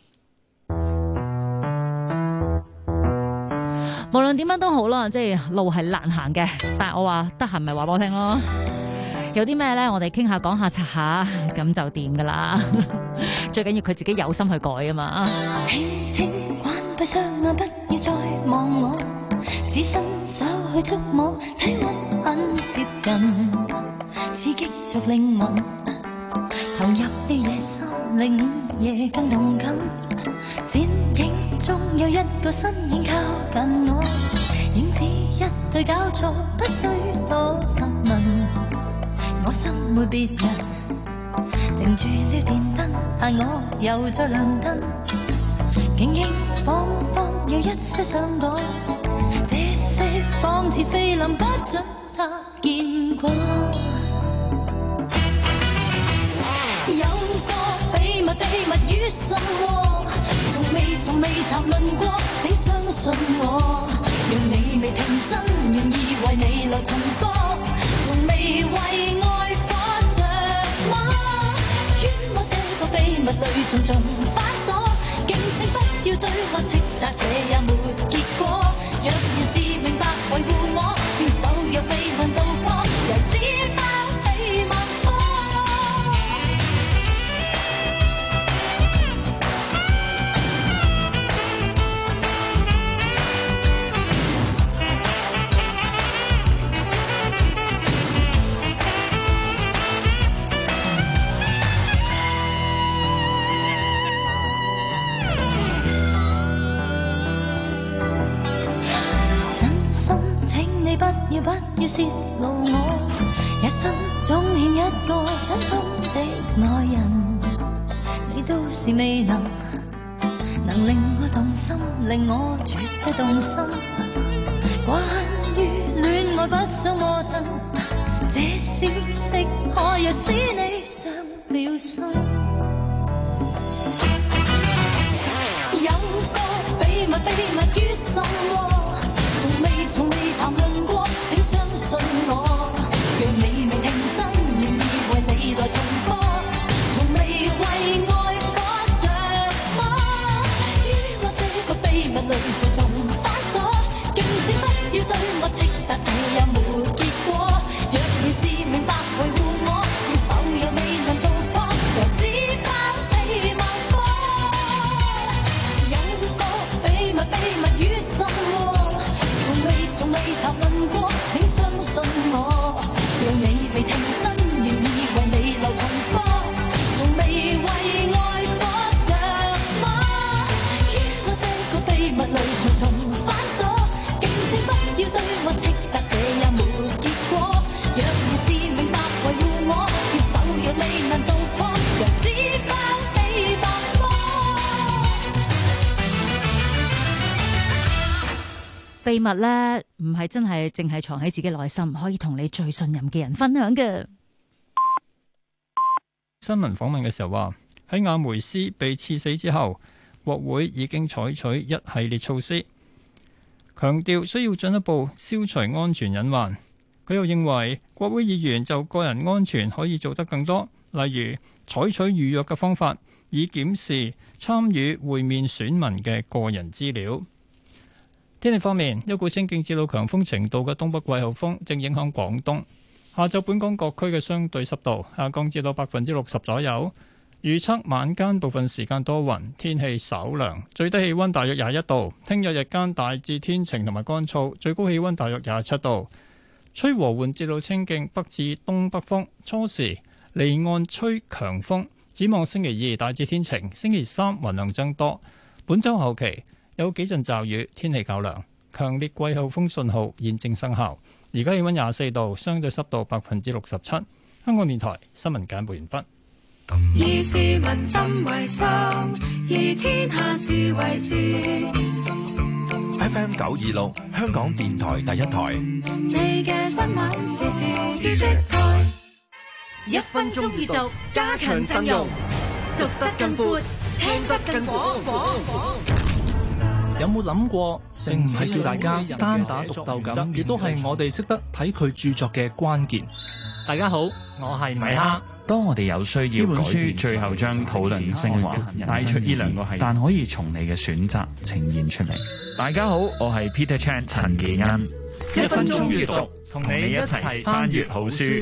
無論點樣都好啦，即係路係難行嘅，但係我話得閒咪話俾我聽咯。有啲咩咧，我哋傾下講下拆下，咁就掂噶啦。最緊要佢自己有心去改啊嘛。 閉上眼，不要再望我，只伸手去觸摸，體溫很接近，刺激着靈魂，投入了夜深，令午夜更動感。剪影中有一個身影靠近我，影子一對交錯，不需多發問。我心會別人定住了電燈，但我又再亮燈，竟應彷彿有一些想講，這些仿似菲林，不准他見過。有個秘密於心窩，從未談論過，請相信我，讓你未停真，願意為你來重播，從未為愛發着魔，於我這個秘密裏重重反鎖。敬請不要對我斥責，這也沒結果。若然是明白維護我，要手若未問到過，由此包起萬科。不要泄露我，一生總欠一個真心的愛人，你都是未能令我動心，令我絕對動心。關於戀愛不想摩登，這消息可若使你傷了心。有個秘密於心窩，從未談論過，請相信我，讓你未聽真，願意為你來重播，從未為愛發着魔，於我這個秘密裏重重反鎖，敬請不要對我斥責，這也沒結果。若然是明白維護我，要手又未能渡過，由此包起萬科。有個秘密於心窩，從未談秘密咧唔係真係淨係藏喺自己內心，可以同你最信任嘅人分享嘅。 新聞訪問嘅時候話，喺亞梅斯被刺死之後，國會已經採取一系列措施，強調需要進一步消除安全隱患。佢又認為國會議員就個人安全可以做得更多，例如採取預約嘅方法，以檢視參與會面選民嘅個人資料。天氣方面，一股清勁至到強風程度嘅東北季候風正影響廣東。下晝本港各區嘅相對濕度下降至到60%左右。預測晚間部分時間多雲，天氣稍涼，最低氣溫大約21度。聽日日間大致天晴同埋乾燥，最高氣溫大約27度。吹和緩至到清勁北至東北風，初時離岸吹強風。展望星期二大致天晴，星期三雲量增多。本週後期有幾陣驟雨，天氣較涼。強烈季候風信號現正生效。而家氣溫24度，相對濕度67%。香港電台新聞簡報完畢。 以市民心為心，以天下事為事。 FM 926，香港電台第一台。 你嘅新聞時事知識台 ，1分鐘閱讀，加強陣容，讀得更闊，聽得更廣。 有冇諗過，成唔係叫大家單打獨鬥咁，亦都係我哋識得睇佢著作嘅關鍵。 大家好，我係米哈。 當我哋有需要，呢本書最後將討論升華，帶出呢兩個系，但可以從你嘅選擇呈現出嚟。大家好，我係 Peter Chan 陳技安。 1分鐘閱讀，同你一齊翻閱好書。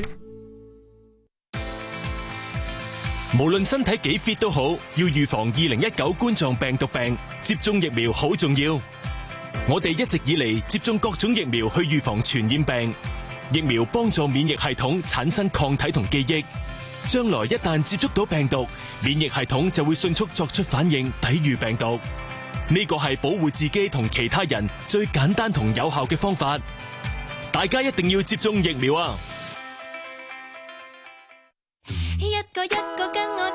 無論身體幾 fit 都好，要預防2019冠狀病毒病，接種疫苗好重要。我哋一直以嚟接種各種疫苗去預防傳染病，疫苗幫助免疫系統產生抗體同記憶，將來一旦接觸到病毒，免疫系統就會迅速作出反應，抵禦病毒。呢個係保護自己同其他人最簡單同有效嘅方法。大家一定要接種疫苗啊！ 一個一個跟我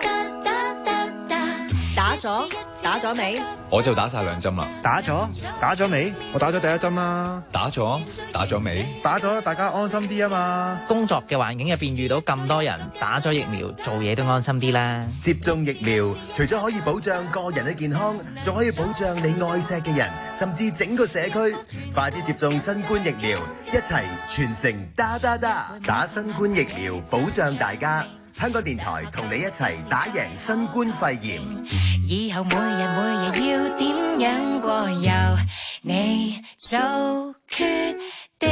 打咗未？ 我就打晒2針啦。 打咗未？ 我打咗第1針啦。打咗未？ 打咗，大家安心啲啊嘛。 工作嘅環境入邊遇到咁多人打咗疫苗，做嘢都安心啲啦。 接種疫苗，除咗可以保障個人嘅健康，仲可以保障你愛錫嘅人，甚至整個社區。快啲接種新冠疫苗，一齊全城打新冠疫苗，保障大家。香港電台同你一齊打贏新冠肺炎。 以後每日要點樣過，由你做決定。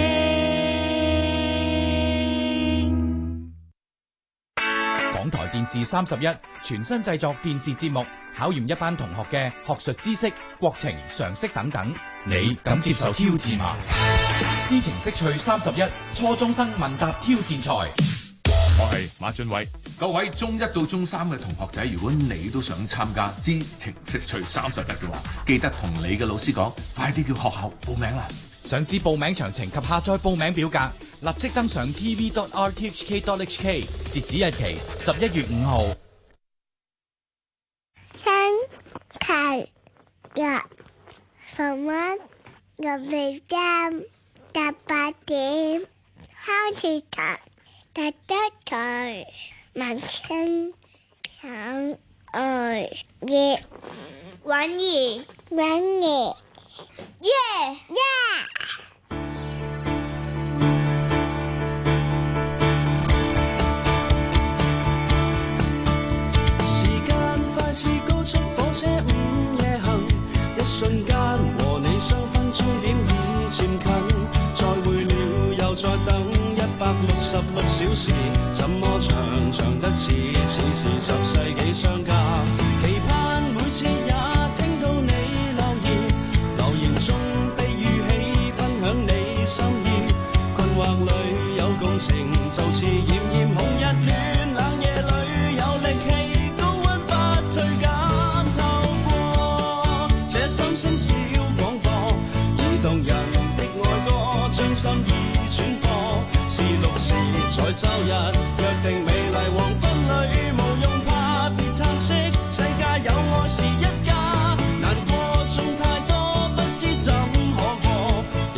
港台電視31全新製作電視節目，考驗一班同學嘅學術知識、國情、常識等等。你敢接受挑戰嗎？知情識趣31初中生問答挑戰賽。 我係馬俊偉，各位中1到中3嘅同學仔，如果你都想參加知情識趣31嘅話，記得同你嘅老師講，快啲叫學校報名啦！ 想知報名詳情及下載報名表格，立即登上 tv.rthk.hk， 截止日期11月5號。 星期日逢晚6時3到8點，開始讀。第一台文青想愛葉婉兒耶！ 時間快似高速火車午夜行，一瞬間和你相分終點已漸近，再會了又再等166小時，怎麼長得似10世紀相隔，期盼每次也聽到你留言中被語氣分享你心意，困惑裏有共情，就似炎紅日戀，冷夜裏有力氣，高溫不退減，透過這心聲小廣播，移動人的愛歌，將心意轉播。是6時在周日約定美麗黃昏裏，無用怕別嘆息，世界有愛是一家，難過總太多，不知怎可過，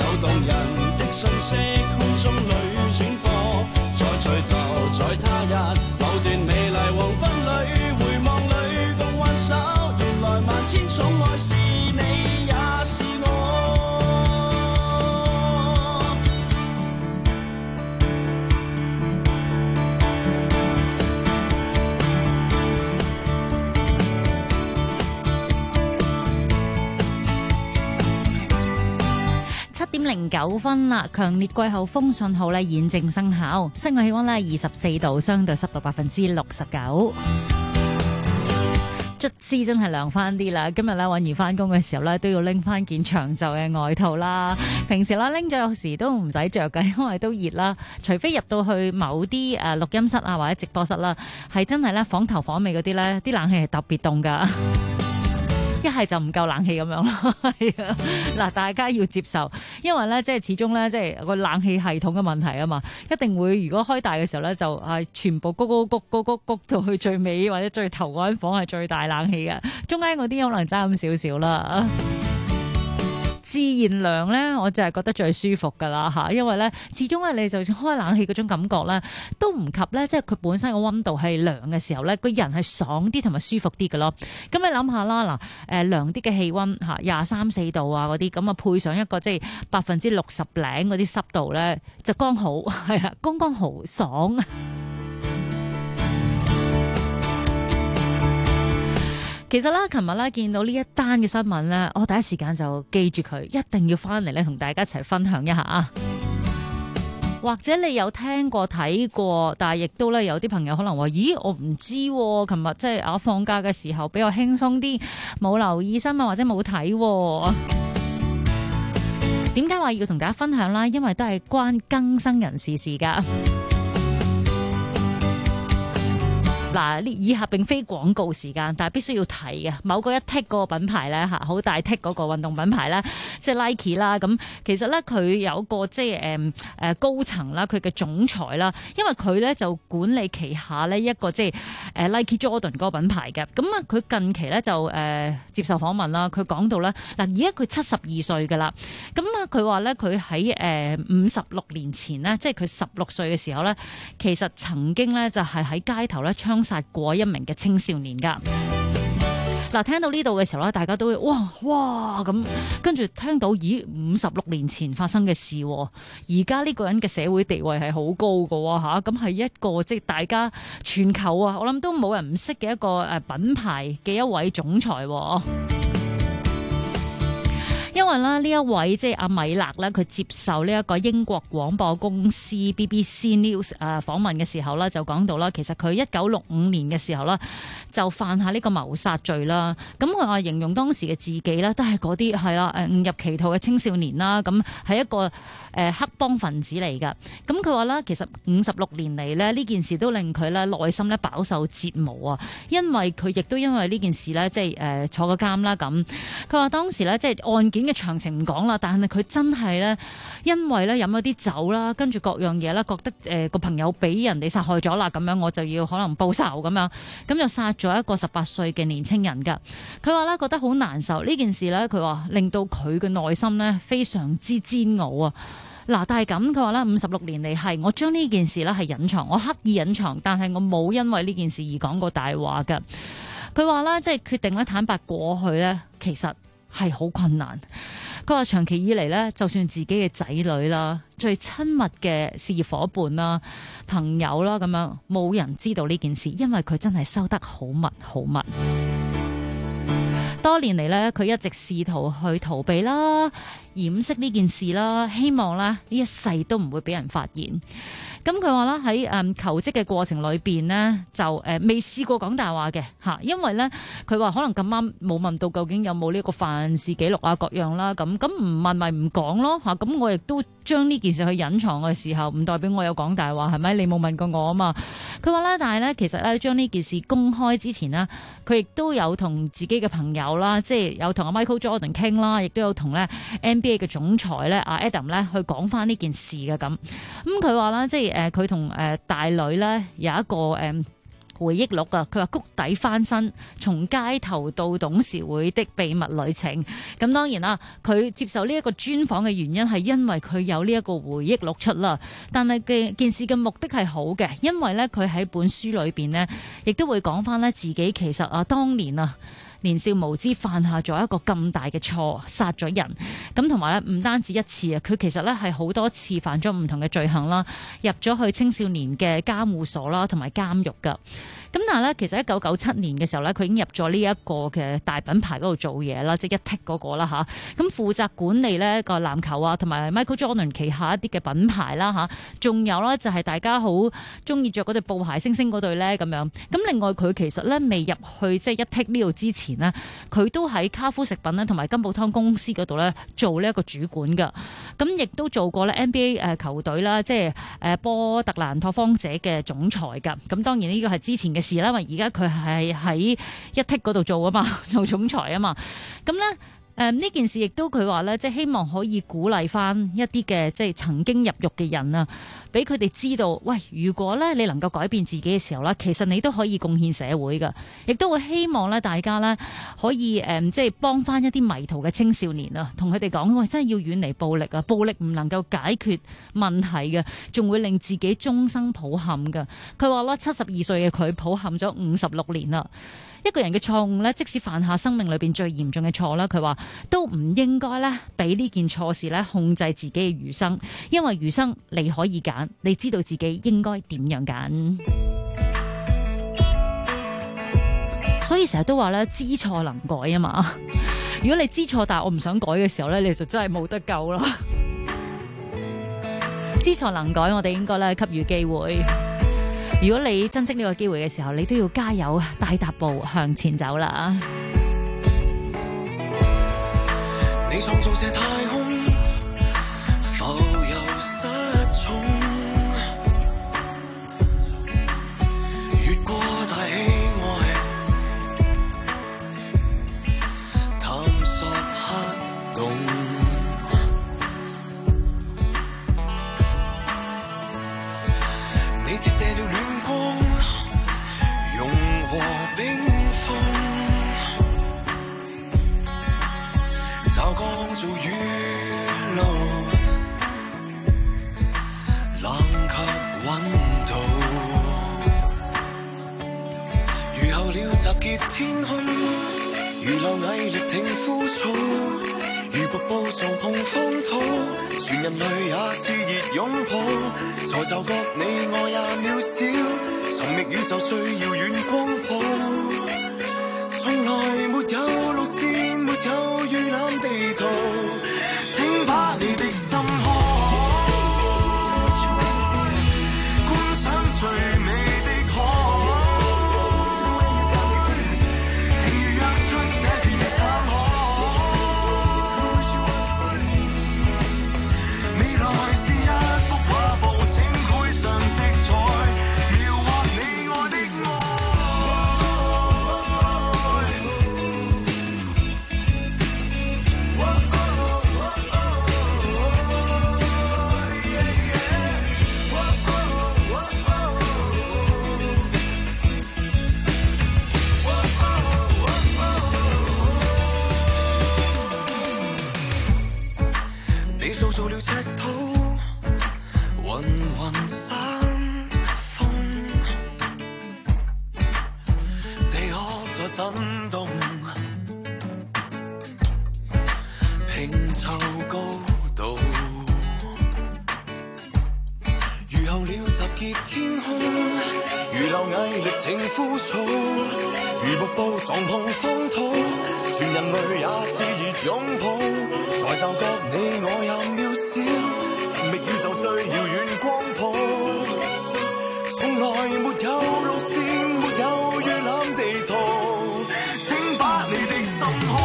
9分啦，強烈季候風信號咧現正生效，室外氣溫咧24度，相對濕度69%。卒之真係涼翻啲啦！今日咧允兒翻工嘅時候咧，都要拎翻件長袖嘅外套啦。平時啦拎咗有時都唔使着嘅，因為都熱啦。除非入到去某啲錄音室啊或者直播室啦，係真係咧晃頭晃尾嗰啲咧，啲冷氣係特別凍噶。一係就唔夠冷氣咁樣咯，係啊！嗱，大家要接受，因為咧即係始終咧即係個冷氣系統嘅問題啊嘛，一定會如果開大嘅時候咧就全部谷到去最尾或者最頭嗰間房係最大冷氣嘅，中間嗰啲可能爭咁少少啦。自然涼咧，我就係覺得最舒服噶啦嚇，因為咧始終咧你就算開冷氣嗰種感覺咧，都唔及咧即係佢本身個溫度係涼嘅時候咧，個人係爽啲同埋舒服啲嘅咯。咁你諗下啦，嗱涼啲嘅氣溫嚇23-24度啊嗰啲，咁啊配上一個即係60%零嗰啲濕度咧，就剛好係啊，剛剛好爽。其實啦，琴日咧見到呢一單嘅新聞咧，我第一時間就記住佢，一定要翻嚟咧同大家一齊分享一下啊！或者你有聽過睇過，但係亦都咧有啲朋友可能話：咦，我唔知喎，琴日即係我放假嘅時候比較輕鬆啲，冇留意新聞或者冇睇。點解話要同大家分享啦？因為都係關更生人士事㗎。嗱，以下並非廣告時間，但係必須要提嘅某個一剔嗰個品牌咧嚇，好大剔嗰個運動品牌咧，即係 Nike 啦。咁其實咧佢有個即係高層啦，佢嘅總裁啦，因為佢咧就管理旗下呢一個即係Nike Jordan 嗰個品牌嘅。咁啊，佢近期咧就接受訪問啦，佢講到咧嗱，而家佢72歲㗎啦。咁啊，佢話咧佢喺56年前咧，即係佢16歲嘅時候咧，其實曾經咧就係喺街頭咧槍殺過一名嘅青少年噶。嗱，聽到呢度嘅時候咧，大家都會哇咁，跟住聽到咦56年前發生嘅事，而家呢個人嘅社會地位係好高噶吓，咁係一個即係大家全球啊，我諗都冇人唔識嘅一個品牌嘅一位總裁。因為咧呢一位即係阿米勒咧，佢接受呢一個英國廣播公司 BBC News 訪問嘅時候咧，就講到啦，其實佢1965年嘅時候咧就犯下呢個謀殺罪啦。咁佢話形容當時嘅自己咧都係嗰啲係啦誤入歧途嘅青少年啦，咁係一個黑幫分子嚟㗎。咁佢話咧，其實56年嚟咧呢件事都令佢咧內心咧飽受折磨啊，因為佢亦都因為呢件事咧即係坐過監啦。咁佢話當時咧即係案件嘅詳情唔講啦，但係佢真係咧，因為咧飲咗啲酒啦，跟住各樣嘢啦，覺得個朋友俾人哋殺害咗啦，咁樣我就要可能報仇咁樣，咁就殺咗一個18歲嘅年青人噶。佢話咧覺得好難受，呢件事咧佢話令到佢嘅內心咧非常之煎熬啊！嗱，但係咁佢話咧56年嚟係我將呢件事咧係隱藏，我刻意隱藏，但係我冇因為呢件事而講過大話噶。佢話咧即係決定咧坦白過去咧，其實係好困難。佢話長期以嚟咧，就算自己嘅仔女啦、最親密嘅事業夥伴啦、朋友啦咁樣，冇人知道呢件事，因為佢真係收得好密好密。多年嚟咧，佢一直試圖去逃避啦、掩飾呢件事啦，希望咧呢一世都唔會俾人發現。咁佢話啦喺求職嘅過程裏邊呢，就未試過講大話嘅嚇，因為咧佢話可能咁啱冇問到究竟有冇呢個犯事記錄啊各樣啦，咁唔問咪唔講咯嚇，咁我亦都將呢件事去隱藏嘅時候，唔代表我有講大話係咪？你冇問過我啊嘛。佢話咧，但係咧其實咧將呢件事公開之前呢，佢亦都有同自己嘅朋友啦，即係有同阿 Michael Jordan 傾啦，亦都有同咧 NBA 嘅總裁咧阿 Adam 咧去講翻呢件事嘅咁。咁佢話啦，即係佢同大女咧有一個回憶錄啊，佢話谷底翻身，從街頭到董事會的秘密旅程。咁當然啦，佢接受呢一個專訪嘅原因係因為佢有呢一個回憶錄出啦。但係件事嘅目的係好嘅，因為咧佢喺本書裏邊呢，亦都會講翻咧自己其實當年年少無知犯下咗一個咁大嘅錯，殺咗人。咁同埋咧唔單止一次啊，佢其實咧係好多次犯咗唔同嘅罪行啦，入咗去青少年嘅監護所啦，同埋監獄噶。 咁但係咧，其實1997年嘅時候咧，佢已經入咗呢一個嘅大品牌嗰度做嘢啦，即係1Tik嗰個啦嚇。咁負責管理咧個籃球啊，同埋 Michael Jordan 旗下一啲嘅品牌啦嚇。仲有咧就係大家好中意着嗰對布鞋星星嗰對咧咁樣。咁另外佢其實咧未入去即係1Tik呢度之前呢，佢都喺卡夫食品咧同埋金寶湯公司嗰度咧做呢一個主管㗎。咁亦都做過咧 NBA 球隊啦，即係波特蘭拓荒者嘅總裁㗎。咁當然呢個係之前嘅事啦，因為而家佢係喺1Tik嗰度做啊嘛，做總裁啊嘛。咁咧。呢件事亦都佢話咧，即係希望可以鼓勵翻一啲嘅即係曾經入獄嘅人啊，俾佢哋知道，喂，如果咧你能夠改變自己嘅時候咧，其實你都可以貢獻社會噶，亦都會希望咧大家咧可以即係幫翻一啲迷途嘅青少年啊，同佢哋講，喂，真係要遠離暴力啊，暴力唔能夠解決問題嘅，仲會令自己終生抱憾噶。佢話啦，72歲嘅佢抱憾咗56年啦。一個人嘅錯誤咧，即使犯下生命裏邊最嚴重嘅錯啦，佢話都唔應該咧俾呢件錯事咧控制自己嘅餘生，因為餘生你可以揀，你知道自己應該點樣揀。所以成日都話咧，知錯能改啊嘛。如果你知錯，但係我唔想改嘅時候咧，你就真係冇得救啦。知錯能改，我哋應該咧給予機會。如果你珍惜呢個機會嘅時候，你都要加油，大踏步向前走啦。 你創造這太空，浮游失重，越過大氣外，探索黑洞。你折射了暖光，融和冰封，驟降做雨露，冷卻溫度。如候了集結天空，如螻蟻力挺枯草，如瀑布撞碰荒土，全人類也熾熱擁抱。才就覺你我也渺小，尋覓宇宙需要遠光譜。從來沒有路線，沒有預覽地圖，請把你的心開，觀賞最美的海，聽雨躍出這片滄海。未來是一幅畫布，請繪上色彩，描畫你愛的愛。你塑造了赤土，雲雲山峰，地殼在震動，拼湊高度，如候了集結天空，如螻蟻力挺枯草，如瀑布撞碰荒土，全人類也熾熱擁抱，才就覺你我也渺小，尋覓宇宙需要遠光譜，從來沒有路線，沒有預覽地圖，請把你的心開，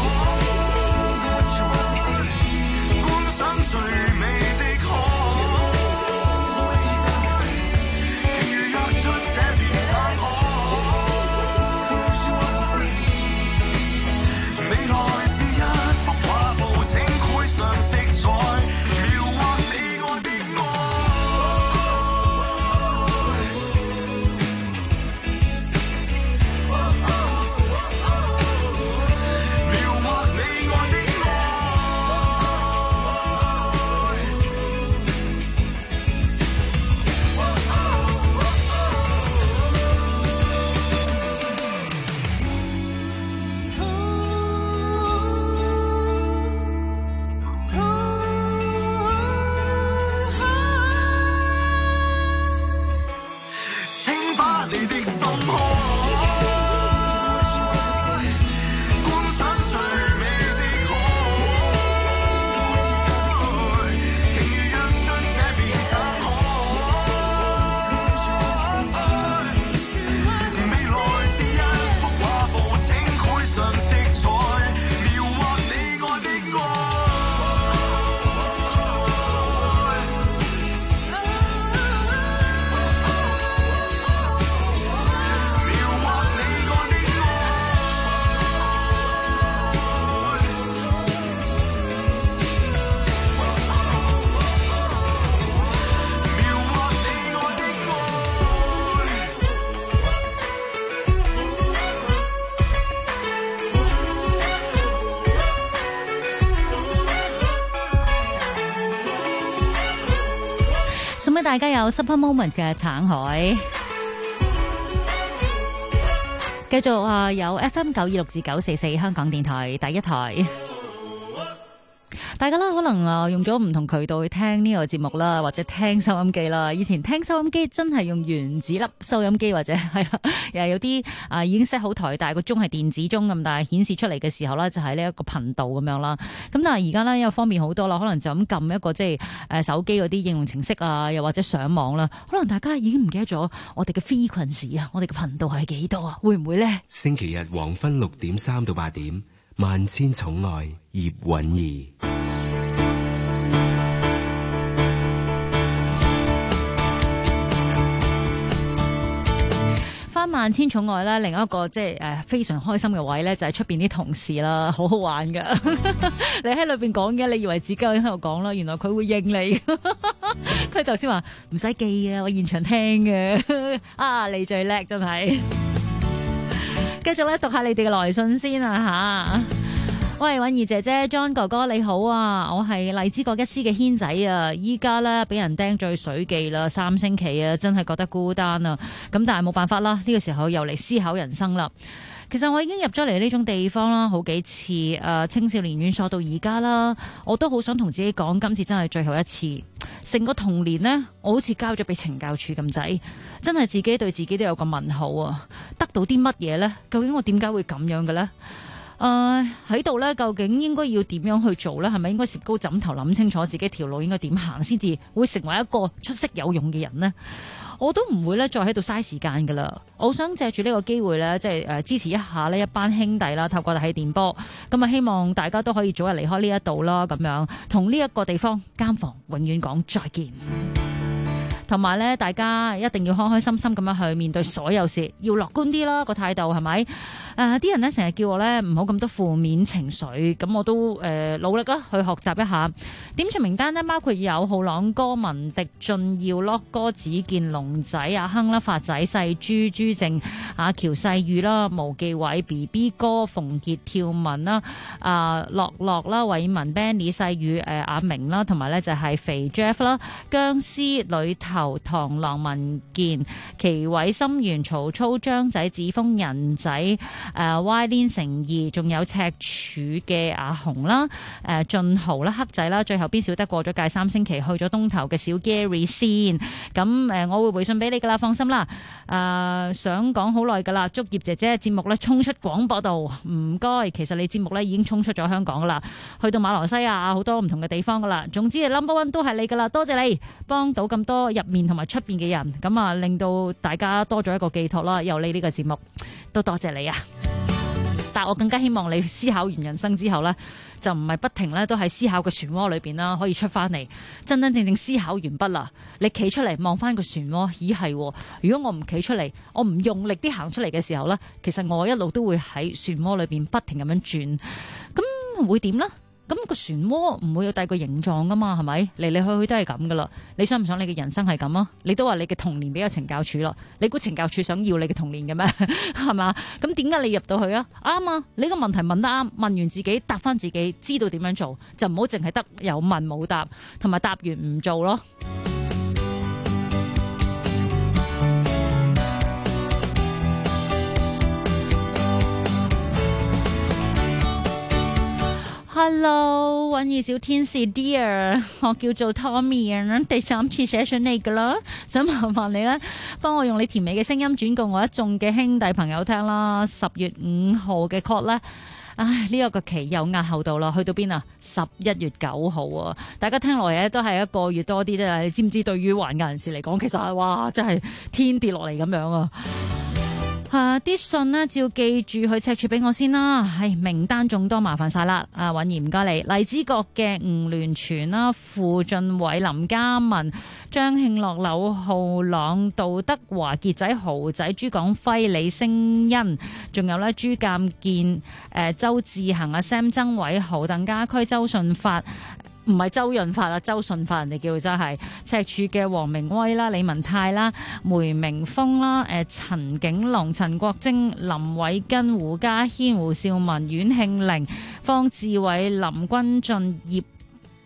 觀賞最美的海，聽雨躍出這片滄海。未來是一幅畫布，請繪上色彩，描畫你愛的愛。 咧，大家有 Super Moment 嘅橙海。繼續有 FM 926至944香港電台第一台。大家啦，可能用咗唔同渠道去聽呢個節目啦，或者聽收音機啦。以前聽收音機真係用原子粒收音機，或者係又有啲已經 set 好台，但係個鐘係電子鐘咁，但係顯示出嚟嘅時候咧就係呢一個頻道咁樣啦。咁但係而家咧又方便好多啦，可能就咁撳一個即係手機嗰啲應用程式啊，又或者上網啦。可能大家已經唔記得咗我哋嘅 frequency 啊，我哋嘅頻道係幾多啊？會唔會咧？ 星期日黃昏6點3到8點，萬千寵愛葉韻儀。 萬千寵愛啦，另一個即係非常開心嘅位咧，就係出邊啲同事啦，好好玩噶。你喺裏邊講嘅，你以為自己喺度講啦，原來佢會應你。佢頭先話唔使記啊，我現場聽嘅。啊，你最叻真係。繼續咧讀下你哋嘅來信先啊吓。喂，韻儀姐姐 John 哥哥你好啊，我係荔枝角一絲嘅軒仔啊，依家咧俾人釘罪水記啦，3星期啊，真係覺得孤單啊，咁但係冇辦法啦，呢個時候又嚟思考人生啦。其實我已經入咗嚟呢種地方啦，好幾次青少年院所到而家啦，我都好想同自己講，今次真係最後一次。成個童年呢，我好似交咗俾懲教處咁滯，真係自己對自己都有個問號啊！得到啲乜嘢呢？究竟我點解會咁樣嘅呢？喺度咧，究竟應該要點樣去做咧？係咪應該攝高枕頭諗清楚自己條路應該點行，先至會成為一個出色有用嘅人呢？我都唔會咧再喺度嘥時間噶啦。我想借住呢個機會咧，即係支持一下呢一班兄弟啦，透過大氣電波，咁啊希望大家都可以早日離開呢一度啦，咁樣同呢一個地方監房永遠講再見。同埋咧，大家一定要開開心心咁樣去面對所有事，要樂觀啲啦，個態度係咪？啲人咧成日叫我咧唔好咁多負面情緒，咁我都努力啦去學習一下。點唱名單呢，包括有浩朗哥、文迪、俊耀、樂哥、子健、龍仔、阿亨啦、發仔、細豬、朱正、阿喬、細雨啦、毛記偉、BB 哥、馮傑、跳文啦、樂樂啦、偉文、Benny、細雨、阿明啦，同埋咧就係肥 Jeff 啦、僵屍裏頭、螳螂、文健、奇偉、心源、曹操、張仔、子峰、人仔。Y 連成義，仲有赤柱嘅阿紅啦，俊豪啦，黑仔啦，最後邊小德過咗界3星期，去咗東頭嘅小 Gary 先，咁我會回信俾你噶啦，放心啦。想講好耐噶啦，祝葉姐姐嘅節目咧衝出廣播道，唔該。其實你節目咧已經衝出咗香港噶啦，去到馬來西亞好多唔同嘅地方噶啦。總之，number one 都係你噶啦，多謝你幫到咁多入面同埋出邊嘅人，咁啊令到大家多咗一個寄託啦。有你呢個節目，都多謝你啊！但我更加希望你思考完人生之後呢，就唔係不停咧都喺思考嘅漩渦裏邊啦，可以出翻嚟，真真正正思考完畢啦，你企出嚟望翻個漩渦，咦係，如果我唔企出嚟，我唔用力啲行出嚟嘅時候呢，其實我一路都會喺漩渦裏邊不停咁樣轉，咁會點呢？咁個漩渦唔會有第二個形狀噶嘛，係咪？嚟嚟去去都係咁噶啦。你想唔想你嘅人生係咁啊？你都話你嘅童年俾個懲教處咯，你估懲教處想要你嘅童年嘅咩？係嘛？咁點解你入到去啊？啱啊！你個問題問得啱，問完自己答翻自己，知道點樣做，就唔好淨係得有問冇答，同埋答完唔做咯。Hello， 韻儀小天使 Dear， 我叫做 Tommy 啊，第3次寫信嚟噶啦，想麻煩你咧，幫我用你甜美嘅聲音轉告我一眾嘅兄弟朋友聽啦。10月5號嘅 call 咧，呢一個期又押後到啦，去到邊啊？11月9號啊！大家聽落嚟都係1個月多啲啫，你知唔知對於環嘅人士嚟講，其實哇，真係天跌落嚟咁樣啊！啲信呢，照記住去赤柱俾我先啦。名單眾多，麻煩晒啦。韻儀唔該你。荔枝角嘅吳聯全啦、傅俊偉、林嘉文、張慶樂、柳浩朗、杜德華、傑仔、豪仔、朱廣輝、李星恩，仲有咧朱鑑健、周志恒、Sam 曾偉豪、鄧家駒、周順發。唔係周潤發啊，周順發人哋叫真係赤柱嘅黃明威啦、李文泰啦、梅明峰啦、陳景龍、陳國晶、林偉根、胡家軒、胡少文、阮慶玲、方志偉、林君俊、葉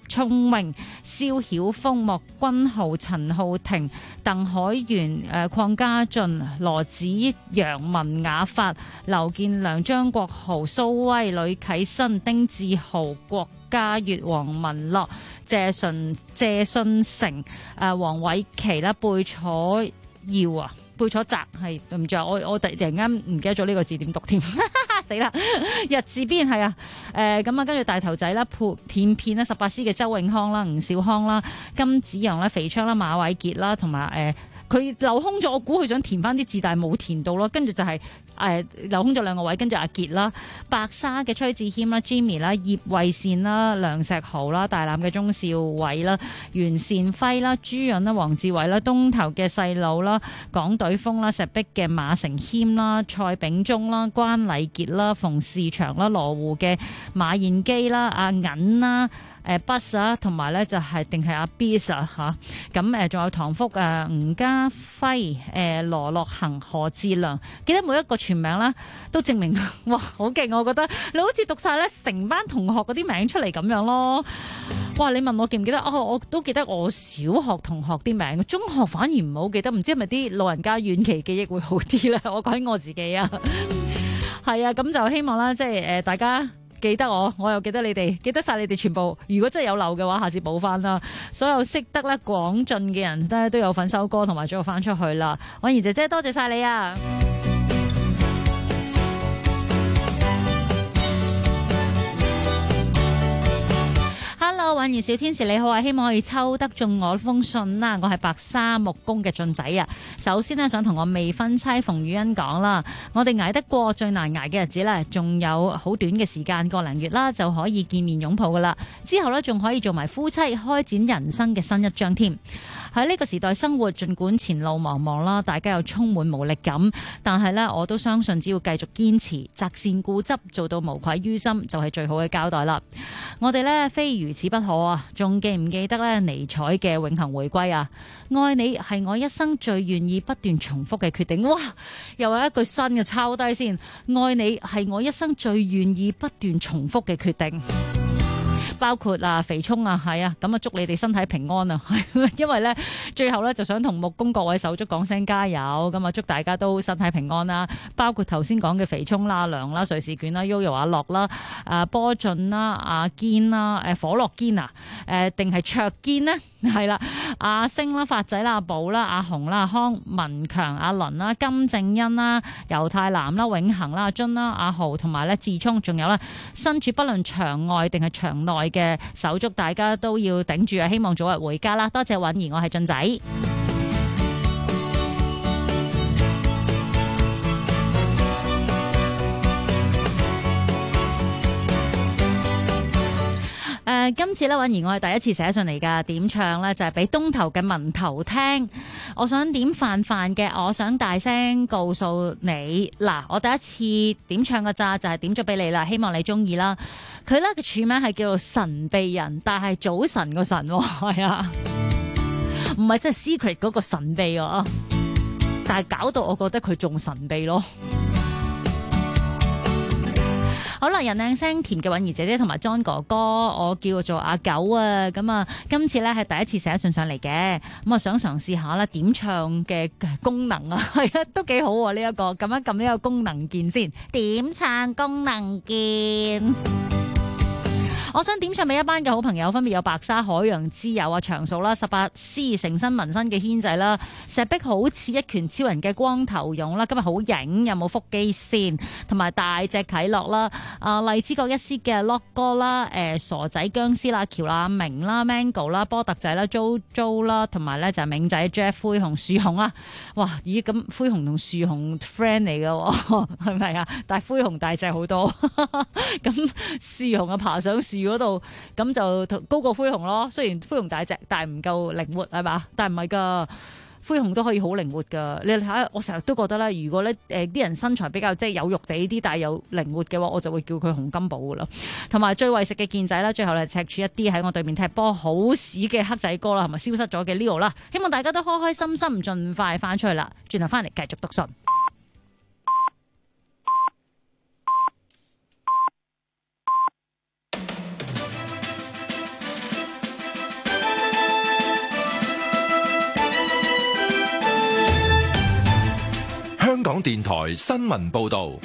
聰明、蕭曉峰、莫君豪、陳浩庭、鄧海源、鄺家俊、羅子陽、文雅發、劉建良、張國豪、蘇威、呂啟新、丁志豪、郭家月、黃文樂、謝信成、黃偉琪啦、貝楚耀啊。貝楚澤係對唔住，我突然間唔記得咗呢個字點讀添，死啦！日字邊係啊，咁啊，跟住大頭仔啦，片啦，18C 嘅周永康啦，吳少康啦，金子陽啦，肥昌啦，馬偉傑啦，同埋佢留空咗，我估佢想填翻啲字，但係冇填到咯。跟住就係留空咗2個位，跟住阿傑啦，白沙嘅崔志謙啦 ，Jimmy 啦，葉慧善啦，梁石豪啦，大欖嘅鐘少偉啦，袁善輝啦，朱潤啦，黃志偉啦，東頭嘅細佬啦，港隊風啦，石壁嘅馬成謙啦，蔡炳忠啦，關禮傑啦，馮士祥啦，羅湖嘅馬燕基啦，阿銀啦。bus 啊，同埋咧就係定係阿 bis 啊嚇，咁仲有唐福吳家輝羅樂恒何志良，記得每一個全名啦，都證明哇好勁！我覺得你好似讀晒咧成班同學嗰啲名出嚟咁樣咯。哇！你問我記唔記得？我都記得我小學同學啲名，中學反而唔好記得，唔知係咪啲老人家遠期記憶會好啲咧？我講緊我自己啊，係啊，咁就希望啦，即係大家。記得我又記得你哋，記得晒你哋全部。如果真係有漏嘅話，下次補翻啦。所有識得咧廣進嘅人咧都有份收歌同埋再翻出去啦。婉兒姐姐，多謝晒你啊！Hello， 婉兒小天使你好啊，希望可以抽得中我封信啦。我係白沙木工嘅俊仔啊。首先呢，想同我未婚妻馮宇欣講啦，我哋捱得過最難捱嘅日子咧，仲有好短嘅時間個零月啦，就可以見面擁抱噶啦。之後呢，仲可以做埋夫妻，開展人生嘅新一章添。喺呢個時代生活，盡管前路茫茫啦，大家又充滿無力感，但係呢，我都相信只要繼續堅持，擇善固執，做到無愧於心，就係最好嘅交代啦。我哋呢，非如此不可啊！仲記唔記得呢尼采嘅永恆回歸啊？愛你係我一生最願意不斷重複嘅決定。哇！又有一句新嘅抄低先，愛你係我一生最願意不斷重複嘅決定。包括肥聰啊，係啊，咁啊祝你哋身體平安啊！因為咧最後咧就想同木工各位手足講聲加油，咁啊祝大家都身體平安啦！包括頭先講嘅肥聰啦、阿良啦、瑞士卷啦、Yoyo 阿樂啦、波俊啦、阿堅啦、火樂堅啊、定係卓堅呢？係啦，阿星啦、發仔啦、阿寶啦、阿紅啦、阿康、文強、阿倫啦、金正恩啦、猶太男啦、永恆啦、阿津啦、阿豪同埋咧志聰，仲有咧身處不論場外定係場內嘅手足，大家都要頂住啊！希望早日回家啦！多謝允兒，我係俊仔。今次咧允兒我係第一次寫上嚟㗎，點唱咧就係俾東頭嘅文頭聽。我想點范范嘅，我想大聲告訴你嗱，我第一次點唱㗎咋，就係點咗俾你啦，希望你中意啦。佢咧嘅署名係叫做神秘人，但係早晨個神係啊，唔係即係 secret 嗰個神秘啊，但係搞到我覺得佢仲神秘咯。好啦，人靚聲甜嘅允兒姐姐同埋 John 哥哥，我叫做阿九啊。咁啊，今次咧係第一次寫信上嚟嘅，咁啊想嘗試下啦點唱嘅功能啊，係啊都幾好喎呢一個，咁樣撳呢個功能鍵先，點唱功能鍵。我想點唱俾一班嘅好朋友，分別有白沙海洋之友啊、長數啦、18C 成身紋身嘅軒仔啦、石壁好似一拳超人嘅光頭勇啦，今日好型，有冇腹肌先？同埋大隻啟樂啦、荔枝角一絲嘅 Lock 哥啦、傻仔僵屍啦、喬啦明啦、Mango 啦、波特仔啦、Jo 啦，同埋咧就係明仔 Jeff 灰熊樹熊啊！哇，咦咁灰熊同樹熊 friend 嚟嘅係咪啊？但係灰熊大隻好多，咁樹熊啊爬上樹嗰度，咁就高過灰熊咯。雖然灰熊大隻，但係唔夠靈活係嘛？但係唔係噶，灰熊都可以好靈活噶。你睇下，我成日都覺得咧，如果咧啲人身材比較即係有肉地啲，但係有靈活嘅話，我就會叫佢洪金寶噶啦。同埋最為食嘅健仔啦，最後咧赤柱一啲喺我對面踢波好屎嘅黑仔哥啦，同埋消失咗嘅 Leo 啦。希望大家都開開心心，盡快翻出去啦。轉頭翻嚟繼續讀信。 電台新聞報道。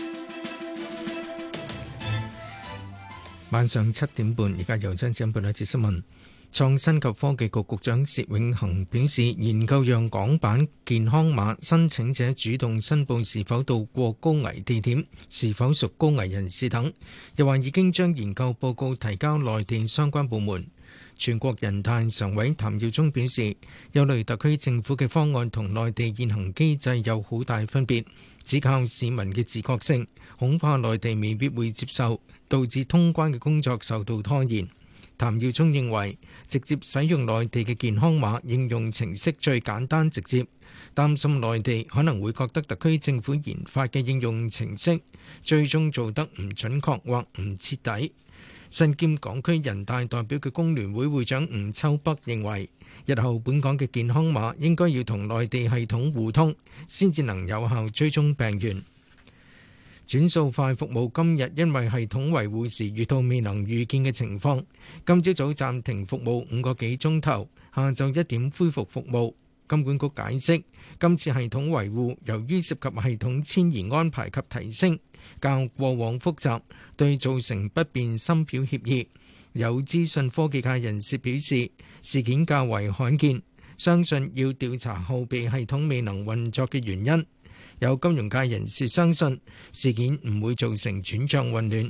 晚上7點半，而家由張子欣報道一節新聞。創新及科技局局長薛永恒表示，研究讓港版健康碼申請者主動申報是否到過高危地點，是否屬高危人士等。又話已經將研究報告提交內地相關部門。全國人大常委譚耀宗表示，憂慮特區政府嘅方案同內地現行機制有好大分別，只靠市民嘅自覺性，恐怕內地未必會接受，導致通關嘅工作受到拖延。譚耀宗認為，直接使用內地嘅健康碼應用程式最簡單直接，擔心內地可能會覺得特區政府研發嘅應用程式最終做得唔準確或唔徹底。身兼港區人大代表嘅工聯會會長吳秋北認為，日後本港嘅健康碼應該要同內地系統互通，先至能有效追蹤病源。轉數快服務今日因為系統維護時遇到未能預見嘅情況，今朝早暫停服務5個幾鐘頭，下晝1點恢復服務。金管局解釋，今次系統維護由於涉及系統遷移安排及提升，較過往複雜，對造成不便深表歉意。有資訊科技界人士表示，事件較為罕見，相信要調查後備系統未能運作嘅原因。有金融界人士相信事件唔會造成轉帳混亂。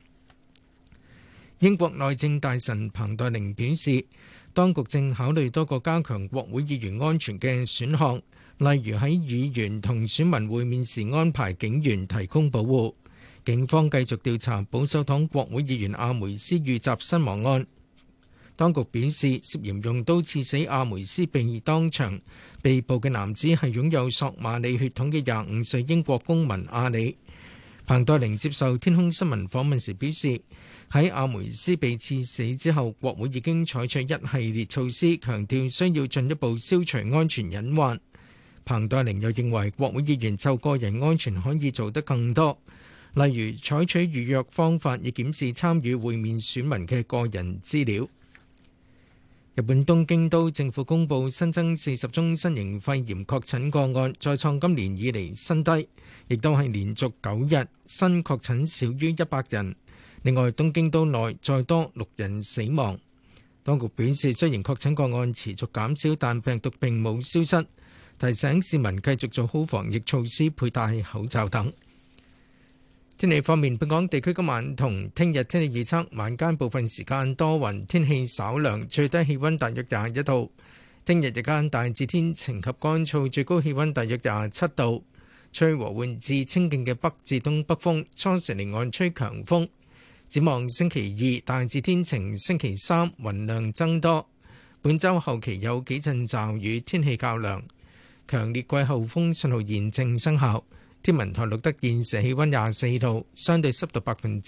英國內政大臣彭黛玲表示，當局正考慮多個加強國會議員安全嘅選項，例如喺議員同選民會面時安排警員提供保護。警方繼續調查保守黨國會議員阿梅斯遇襲身亡案。當局表示，涉嫌用刀刺死阿梅斯並當場被捕嘅男子係擁有索馬里血統嘅25歲英國公民阿里。彭黛玲接受天空新聞訪問時表示，喺阿梅斯被刺死之後，國會已經採取一系列措施，強調需要進一步消除安全隱患。彭黛玲又認為，國會議員就個人安全可以做得更多，例如採取預約方法，以檢視參與會面選民嘅個人資料。日本東京都政府公布新增40宗新型肺炎確診個案，再創今年以嚟新低，亦都係連續9日新確診少於100人。另外，東京都內再多6人死亡。當局表示，雖然確診個案持續減少，但病毒並冇消失，提醒市民繼續做好防疫措施，佩戴口罩等。天氣方面，本港地區今晚同聽日天氣預測，晚間部分時間多雲，天氣稍涼，最低氣溫大約21度。聽日日間大致天晴及乾燥，最高氣溫大約27度，吹和緩至清勁嘅北至東北風，初時離岸吹強風。展望星期2大致天晴，星期3雲量增多，本週後期有幾陣驟雨，天氣較涼，強烈季候風信號現正生效。天文台錄得現時氣溫24度，相對濕度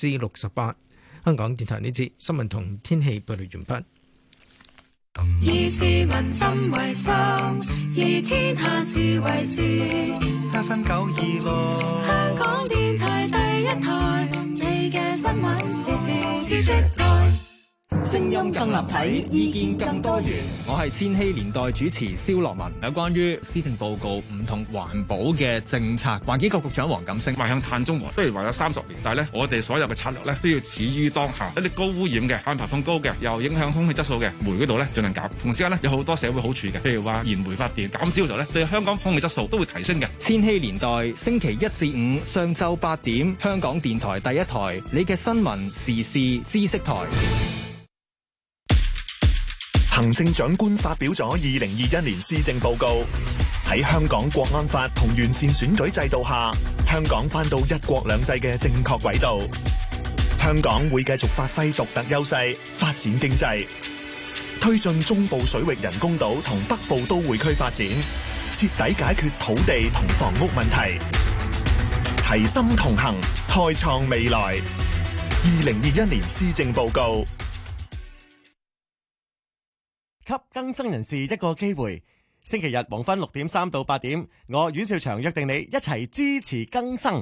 68%。香港電台呢節新聞同天氣報道完畢。 以市民心為心，以天下事為事。7分926，香港電台第一台，你嘅新聞時事知識台。 聲音更立體，意見更多元。我係千禧年代主持蕭樂文。有關於施政報告唔同環保嘅政策，環境局局長黃錦星邁向碳中和，雖然話有30年，但係咧我哋所有嘅策略咧都要始於當下。一啲高污染嘅、碳排放高嘅、又影響空氣質素嘅煤嗰度咧盡量減。同時間咧有好多社會好處嘅，譬如話燃煤發電減少嘅時候咧，對香港空氣質素都會提升嘅。 千禧年代星期1至5上晝8點，香港電台第一台，你嘅新聞時事知識台。 行政長官發表咗2021年施政報告，喺香港國安法同完善選舉制度下，香港返到一國兩制嘅正確軌道。香港會繼續發揮獨特優勢，發展經濟，推進中部水域人工島同北部都會區發展，徹底解決土地同房屋問題，齊心同行，開創未來。2021年施政報告。 給更生人士一個機會，星期日黃昏6點3到8點，我阮兆祥約定你一齊支持更生。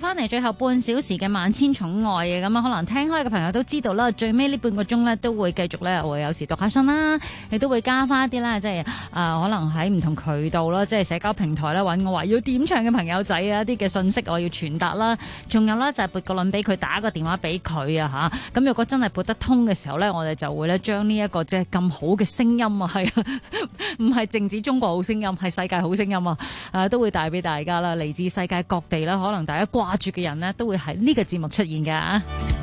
翻嚟最後半小時嘅萬千寵愛嘅，咁啊可能聽開嘅朋友都知道啦，最尾呢半個鐘咧都會繼續咧，我有時讀下信啦，亦都會加翻一啲啦，即係可能喺唔同渠道啦，即係社交平台咧揾我話要點唱嘅朋友仔啊，一啲嘅信息我要傳達啦，仲有啦就係撥個輪俾佢，打個電話俾佢啊嚇，咁如果真係撥得通嘅時候咧，我哋就會咧將呢一個即係咁好嘅聲音啊，係啊，唔係淨止中國好聲音，係世界好聲音啊，都會帶俾大家啦，嚟自世界各地啦，可能大家掛住嘅人呢，都會喺呢個節目出現㗎。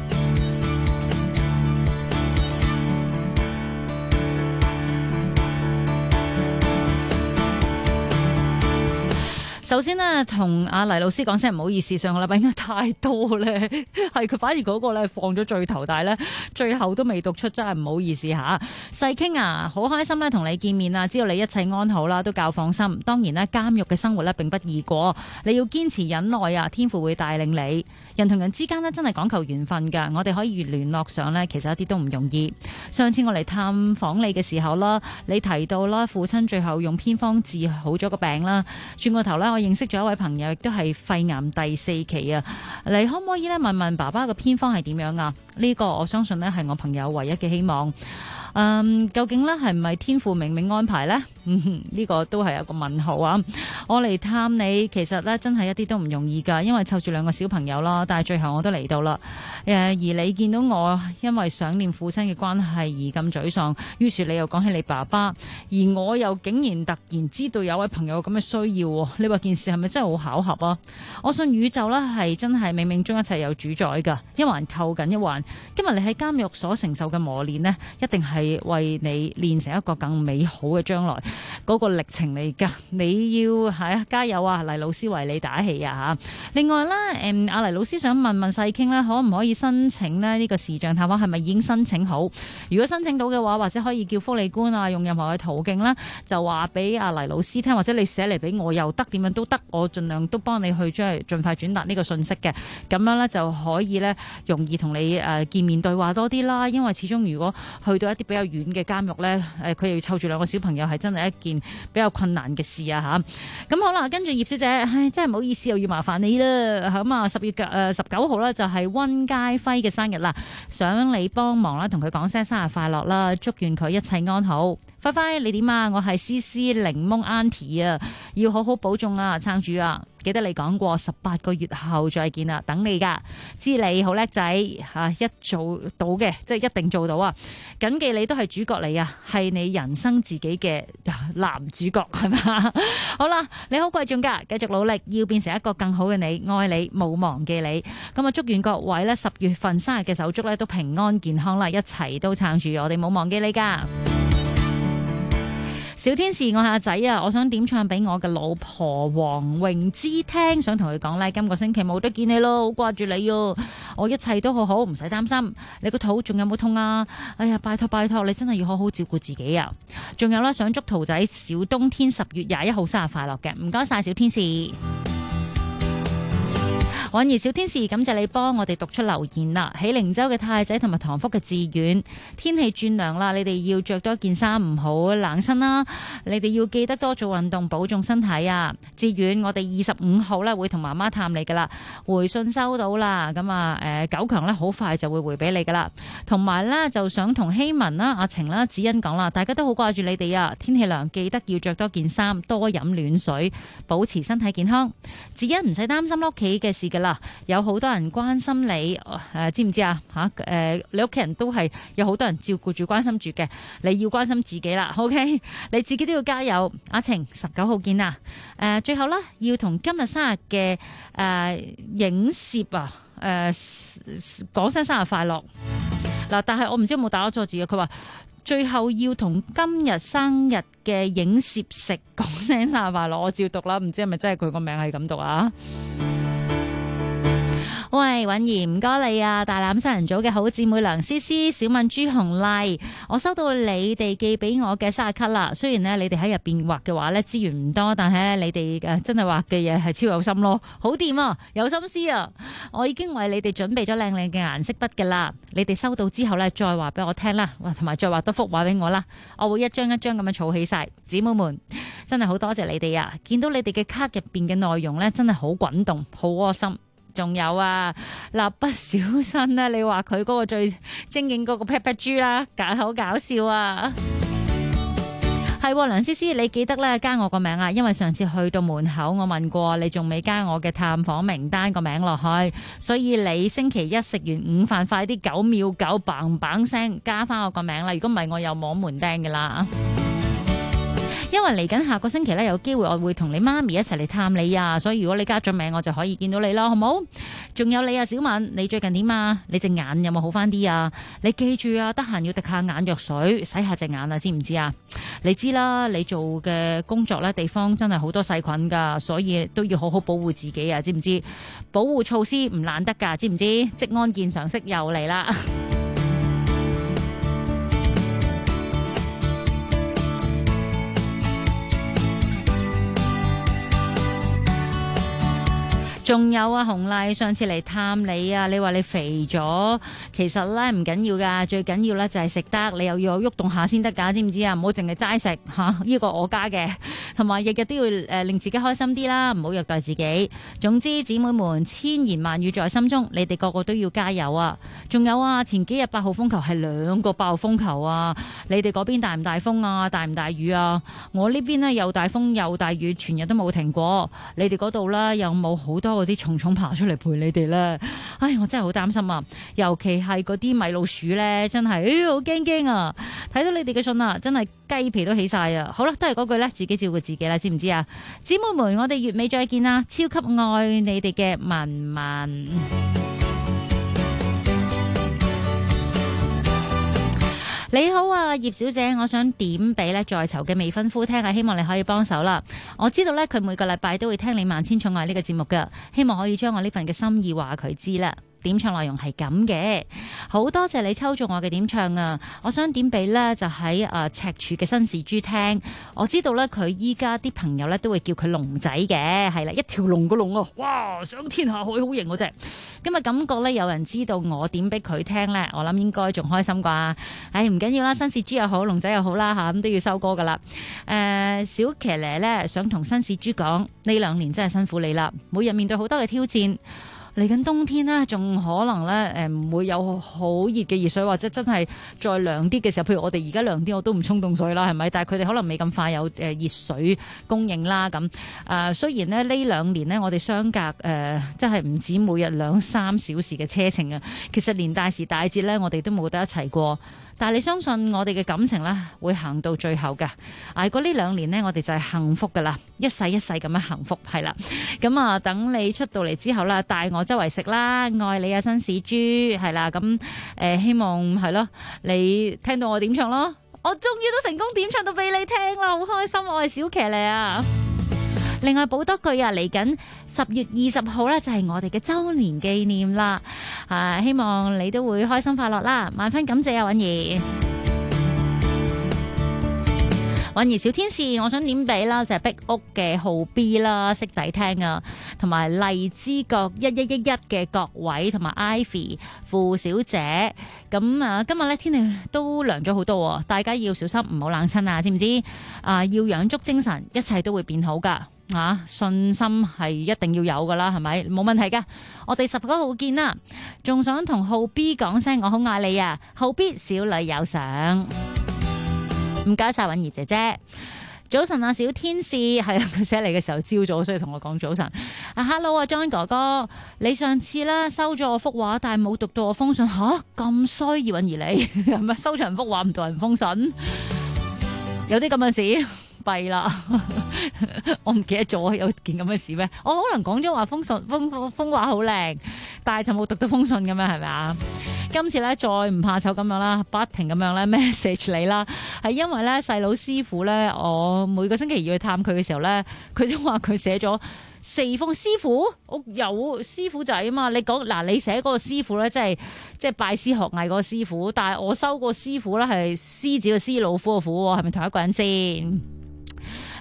首先呢，同阿黎老師講聲唔好意思，上個禮拜應該太多咧，係佢反而嗰個咧放咗最頭，但係咧最後都未讀出，真係唔好意思嚇。細傾啊，好開心咧同你見面啊，知道你一切安好啦，都較放心。當然咧，監獄嘅生活咧並不易過，你要堅持忍耐啊，天父會帶領你。人同人之間呢，真係講求緣分㗎，我哋可以聯絡上呢，其實一啲都唔容易。上次我嚟探訪你嘅時候啦，你提到啦，父親最後用偏方治好咗個病啦。轉個頭呢，我認識咗一位朋友，亦都係肺癌第4期啊。你可唔可以呢問問爸爸嘅偏方係點樣啊？呢個我相信呢係我朋友唯一嘅希望。究竟呢係唔係天父明明安排呢？呢個都係一個問號啊！我嚟探你，其實呢真係一啲都唔容易㗎，因為湊住2個小朋友啦。但係最後我都嚟到啦。而你見到我因為想念父親嘅關係而咁沮喪，於是你又講起你爸爸，而我又竟然突然知道有位朋友咁嘅需要。你話件事係咪真係好巧合啊？我信宇宙呢係真係冥冥中一切有主宰㗎，一環扣緊一環。今日你喺監獄所承受嘅磨練呢，一定係為你練成一個更美好嘅將來嗰個歷程嚟㗎，你要係加油啊！黎老師為你打氣啊嚇！另外啦，阿黎老師想問細傾咧，可唔可以申請咧呢個視像探訪？係咪已經申請好？如果申請到嘅話，或者可以叫福利官啊，用任何嘅途徑啦，就話俾阿黎老師聽，或者你寫嚟俾我又得，點樣都得，我盡量都幫你去盡快轉達呢個信息嘅。咁樣咧就可以咧容易同你見面對話多啲啦。因為始終如果去到一啲比較遠嘅監獄咧，佢又要湊住2個小朋友，係真係一件比較困難嘅事啊嚇。咁好啦，跟住葉小姐，真係唔好意思，又要麻煩你啦。咁啊10月19號咧就係溫佳輝嘅生日啦，想你幫忙啦，同佢講聲生日快樂啦，祝願佢一切安好。輝輝你點啊？我係思思檸檬 Auntie 啊，要好好保重啊，撐住啊！記得你講過18個月後再見啦，等你噶，知你好叻仔嚇，一做到嘅即係一定做到啊！謹記你都係主角嚟啊，係你人生自己嘅男主角係嘛？好啦，你好貴重噶，繼續努力，要變成一個更好嘅你，愛你冇忘記你。咁啊，祝願各位呢10月份生日嘅手足呢都平安健康啦，一齊都撐住我哋，冇忘記你噶。小天使，我係阿仔啊！我想點唱俾我嘅老婆黃詠芝聽，想同佢講呢，今個星期冇得見你咯，好掛住你啊！我一切都好好，唔使擔心。你個肚仲有冇痛啊？哎呀，拜託拜託，你真係要好好照顧自己啊！仲有啦，想祝兔仔小冬天10月21號生日快樂嘅，唔該晒小天使。婉兒小天使，感謝你幫我哋讀出留言啦！喜靈洲嘅太仔同埋唐福嘅志願，天氣轉涼啦，你哋要着多件衫，唔好冷親啦。你哋要記得多做運動，保重身體啊！志願，我哋25號咧會同媽媽探你噶啦，回信收到啦。咁啊，9強咧好快就會回俾你噶啦。同埋咧就想同希文啦、阿晴啦、子欣講啦，大家都好掛住你哋啊！天氣涼，記得要着多件衫，多飲暖水，保持身體健康。子欣唔使擔心屋企嘅事噶。嗱，有好多人關心你，知唔知啊？你屋企人都係有好多人照顧住、關心住嘅，你要關心自己啦。OK， 你自己都要加油。阿晴19號見啦。最後啦，要同今日生日嘅影攝啊，講聲生日快樂。嗱，但係我唔知有冇打錯字啊。佢話最後要同今日生日嘅影攝食講聲生日快樂，我照讀啦。唔知係咪真係佢個名係咁讀啊？喂，允兒唔該你啊！大欖新人組嘅好姊妹梁思思、小敏、朱紅麗，我收到你哋寄俾我嘅生日卡啦。雖然呢，你哋喺入邊畫嘅話呢資源唔多，但係你哋真係畫嘅嘢係超有心咯，好掂啊，有心思啊！我已經為你哋準備咗靚靚嘅顏色筆噶啦，你哋收到之後呢，再話俾我聽啦，同埋再畫多幅畫俾我啦，我會一張一張咁樣儲起晒。姊妹們真係好多謝你哋啊！見到你哋嘅卡入邊嘅內容呢，真係好滾動，好窩心。 仲有啊，蠟筆小新咧，你話佢嗰個最精警嗰個 pat pat 豬啦，好搞笑啊！係梁思思，你記得咧加我個名啊，因為上次去到門口我問過你，仲未加我嘅探訪名單個名落去，所以你星期一食完午飯快啲9秒9砰砰聲加翻我個名啦，如果唔係我又摸門釘噶啦。因為嚟緊下個星期咧有機會我會同你媽咪一齊嚟探你啊，所以如果你加咗名我就可以見到你咯，好冇？仲有你啊，小敏，你最近點啊？你隻眼有冇好翻啲啊？你記住啊，得閒要滴下眼藥水，洗下隻眼啊，知唔知啊？你知啦，你做嘅工作咧地方真係好多細菌噶，所以都要好好保護自己啊，知唔知？保護措施唔懶得噶，知唔知？職安健常識又嚟啦。仲有啊，紅麗上次嚟探你啊，你話你肥咗，其實咧唔緊要噶，最緊要咧就係食得，你又要有喐動下先得噶，知唔知啊？唔好淨係齋食吓，呢個我家嘅，同埋日日都要令自己開心啲啦，唔好虐待自己。總之，姊妹們千言萬語在心中，你哋個個都要加油啊！仲有啊，前幾日8號風球係2個8號風球啊，你哋嗰邊大唔大風啊？大唔大雨啊？我呢邊呢，又大風又大雨，全日都冇停過。你哋嗰度啦，有冇好多嗰啲蟲蟲爬出嚟陪你哋咧？唉，我真係好擔心啊！尤其係嗰啲米老鼠咧，真係好驚驚啊！睇到你哋嘅信啊，真係雞皮都起晒啊！好啦，都係嗰句咧，自己照顧自己啦，知唔知啊？姊妹們，我哋月尾再見啦！超級愛你哋嘅文文。你好啊，葉小姐，我想點俾咧在囚嘅未婚夫聽啊，希望你可以幫手啦。我知道咧佢每個禮拜都會聽你萬千寵愛呢個節目噶，希望可以將我呢份嘅心意話佢知啦。點唱內容係咁嘅，好多謝你抽中我嘅點唱啊！我想點俾呢就喺赤柱嘅新事豬聽。我知道呢，佢依家啲朋友呢都會叫佢龍仔嘅，係啦，一條龍個龍啊！哇，上天下海好型嗰隻。今日感覺呢，有人知道我點俾佢聽呢，我諗應該仲開心啩。唉，唔緊要啦，新事豬又好，龍仔又好啦嚇，咁都要收歌噶啦。小騎呢呢想同新事豬講，呢2年真係辛苦你啦，每日面對好多嘅挑戰。嚟緊冬天呢，仲可能咧唔會有好熱嘅熱水，或者真係再涼啲嘅時候，譬如我哋而家涼啲，我都唔沖凍水啦，係咪？但係佢哋可能未咁快有熱水供應啦。咁雖然呢2年呢，我哋相隔真係唔止每日2-3小時嘅車程啊。其實連大時大節咧，我哋都冇得一齊過。但係你相信我哋嘅感情咧，會行到最後㗎。捱過呢2年呢，我哋就係幸福噶啦，一世一世咁樣幸福係啦。咁啊，等你出到嚟之後啦，帶我周圍食啦，愛你啊新市豬係啦。咁希望係咯，你聽到我點唱咯，我終於都成功點唱到俾你聽啦，好開心！我係小騎嚟啊！另外補多句啊，嚟緊10月20號咧就係我哋嘅週年紀念啦，希望你都會開心快樂啦，萬分感謝啊，允兒。允兒小天使，我想點俾啦，就係壁屋嘅號 B 啦，色仔聽啊，同埋荔枝角1111嘅各位，同埋 Ivy 傅小姐。咁啊，今日咧天氣都涼咗好多，大家要小心唔好冷親啊，知唔知？要養足精神，一切都會變好噶。信心係一定要有噶啦，係咪？冇問題噶。我哋19號見啦。仲想同號 B 講聲我好愛你啊，號 B 小女友上。唔該晒允兒姐姐。早晨啊，小天使，係啊，佢寫嚟嘅時候朝早，所以同我講早晨。Hello 啊 John 哥哥，你上次咧收咗我幅畫，但係冇讀到我封信，咁衰，允兒你係咪收場幅畫唔讀人封信？有啲咁嘅事。弊啦，我唔記得咗有件咁嘅事咩？我可能講咗話封畫好靚，但係就冇讀到封信咁樣，係咪啊？今次咧再唔怕醜咁樣啦，不停咁樣咧 message 你啦，係因為咧細佬師傅咧，我每個星期要去探佢嘅時候咧，佢都話佢寫咗4封。師傅，我有師傅仔啊嘛，你講嗱，你寫嗰個師傅咧，即係拜師學藝嗰個師傅，但係我收個師傅咧係獅子嘅獅，老虎嘅虎，係咪同一個人先？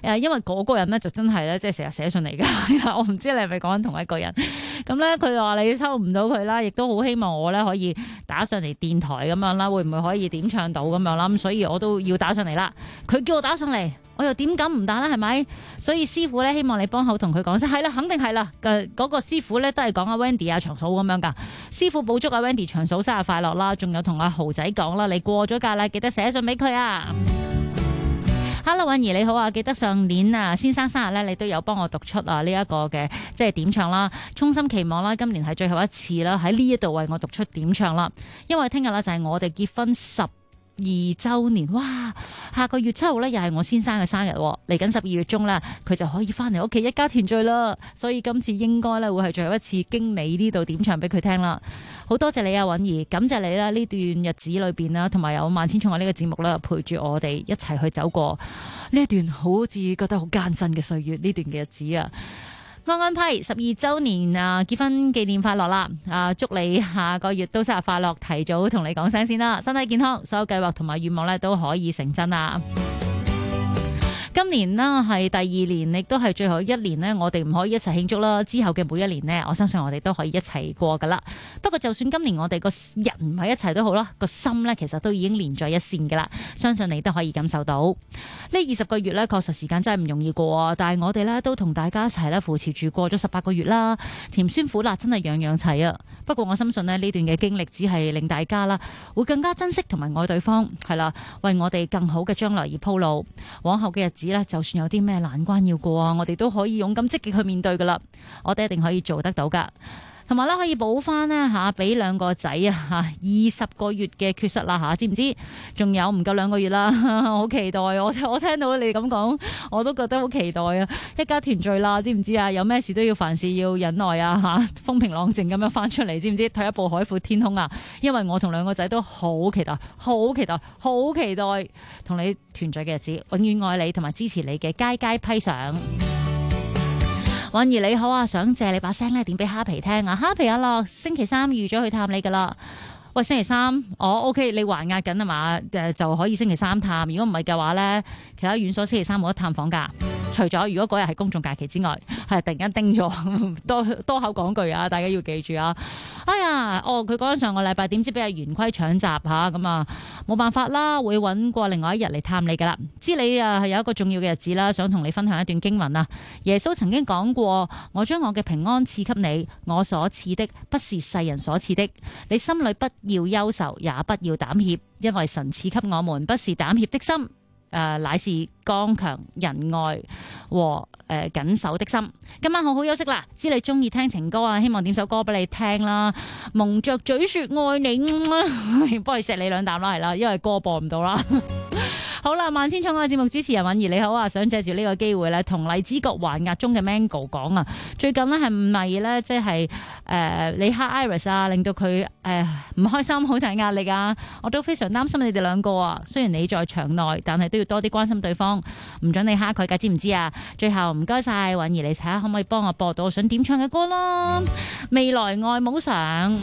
因為嗰個人咧就真係咧，即係成日寫信嚟㗎。我唔知你係咪講緊同一個人。咁咧佢就話你抽唔到佢啦，亦都好希望我咧可以打上嚟電台咁樣啦，會唔會可以點唱到咁樣啦？咁所以我都要打上嚟啦。佢叫我打上嚟，我又點敢唔打啦？係咪？所以師傅咧希望你幫口同佢講聲係啦，肯定係啦。嗰個師傅咧都係講阿 Wendy 啊長嫂咁樣㗎。師傅補祝阿 Wendy 長嫂生日快樂啦，仲有同阿豪仔講啦，你過咗假啦，記得寫信俾佢啊。Hello， 允兒你好啊！記得上年啊，先生生日咧，你都有幫我讀出啊呢一個嘅即係點唱啦。衷心期望啦，今年係最後一次啦，喺呢一度為我讀出點唱啦。因為聽日咧就係我哋結婚12週年，哇！下個月7號咧又係我先生嘅生日，嚟緊12月中咧佢就可以翻嚟屋企一家團聚啦。所以今次應該咧會係最後一次經你呢度點唱俾佢聽啦。好多謝你啊，允兒，感謝你啦！呢段日子裏邊啦，同埋有萬千寵愛呢個節目啦，陪住我哋一齊去走過呢一段好似覺得好艱辛嘅歲月，呢段嘅日子啊！安批12週年啊，結婚紀念快樂啦！啊，祝你下個月都生日快樂，提早同你講聲先啦，身體健康，所有計劃同埋願望咧都可以成真啊！今年呢係第2年，亦都係最後1年呢，我哋唔可以一齊慶祝啦。之後嘅每一年呢，我相信我哋都可以一齊過噶啦。不過就算今年我哋個人唔係一齊都好啦，個心呢其實都已經連在一線噶啦。相信你都可以感受到呢20個月呢，確實時間真係唔容易過啊。但係我哋呢都同大家一齊呢扶持住過咗18個月啦，甜酸苦辣真係樣樣齊啊。不過我深信呢段嘅經歷只係令大家啦會更加珍惜同埋愛對方，係啦，為我哋更好嘅將來而鋪路。往後嘅日子咧，就算有啲咩難關要過啊，我哋都可以勇敢積極去面對噶啦，我哋一定可以做得到噶。同埋咧，可以補翻呢吓，俾2個仔啊吓20個月嘅缺失啦吓，知唔知？仲有唔夠2個月啦，好期待！我聽到你咁講，我都覺得好期待啊！一家團聚啦，知唔知啊？有咩事都要凡事要忍耐啊吓，風平浪靜咁樣翻出嚟，知唔知？退一步海闊天空啊！因為我同2個仔都好期待，好期待，好期待同你團聚嘅日子，永遠愛你同埋支持你嘅佳佳批上。允兒你好啊，想借你把聲咧點俾蝦皮聽啊？蝦皮阿樂星期3預咗去探你噶啦。喂，星期3OK， 你還押緊啊嘛？就可以星期3探。如果唔係嘅話咧，其他院所星期3冇得探訪噶。除咗如果嗰日係公眾假期之外，係突然間叮咗多口講句啊！大家要記住啊！哎呀，佢講緊上個禮拜點知俾阿圓規搶閘嚇咁啊，冇辦法啦，會揾過另外一日嚟探你噶啦。知你係有一個重要嘅日子啦，想同你分享一段經文啊。耶穌曾經講過：我將我嘅平安賜給你，我所賜的不是世人所賜的。你心裏不要憂愁，也不要膽怯，因為神賜給我們不是膽怯的心。乃是剛強仁愛和緊守的心。今晚好好休息啦，知你中意聽情歌啊，希望點首歌俾你聽啦。蒙着嘴說愛你，幫你錫你2啖啦，係啦，因為歌播唔到啦。好啦，萬千寵愛節目主持人允兒你好啊，想借住呢個機會咧，同荔枝角還押中嘅 Mango 講啊，最近咧係咪咧即係你蝦 Iris 啊，令到佢唔開心，好大壓力啊？我都非常擔心你哋2個啊。雖然你在場內，但係都要多啲關心對方，唔准你蝦佢噶，知唔知啊？最後唔該晒允兒，你睇下可唔可以幫我播到我想點唱嘅歌咯？未來愛冇上，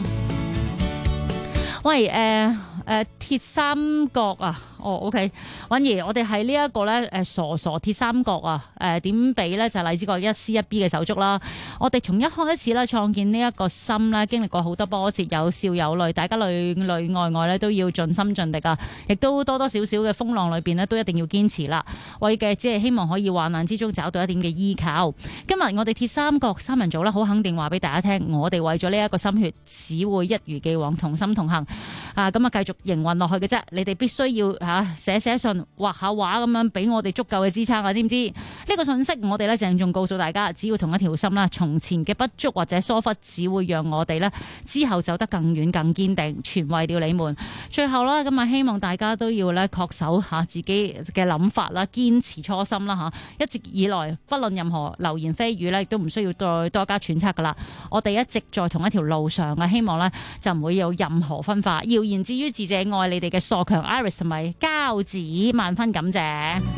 喂鐵三角啊！OK， 允兒，我哋係呢一個咧傻鐵三角啊！點俾咧就係荔枝角一 C 一 B 嘅手足啦。我哋從一開始咧創建呢一個心咧，經歷過好多波折，有笑有淚，大家裏外咧都要盡心盡力啊！亦都多多少少嘅風浪裏邊咧都一定要堅持啦。為嘅只係希望可以患難之中找到一點嘅依靠。今日我哋鐵三角3人組咧好肯定話俾大家聽，我哋為咗呢一個心血，只會一如既往同心同行啊！咁啊繼續營運落去嘅啫。你哋必須要寫信畫下畫咁樣俾我哋足夠嘅支撐啊，知唔知？呢個信息我哋咧鄭重告訴大家，只要同一條心啦，從前嘅不足或者疏忽，只會讓我哋咧之後走得更遠更堅定，全為了你們。最後啦，咁啊希望大家都要咧恪守下自己嘅諗法啦，堅持初心啦吓。一直以來不論任何流言蜚語咧，亦都唔需要再多加揣測噶啦。我哋一直在同一條路上啊，希望咧就唔會有任何分化。謠言至於智者愛你哋嘅傻強 Iris 同埋膠子，萬分感謝。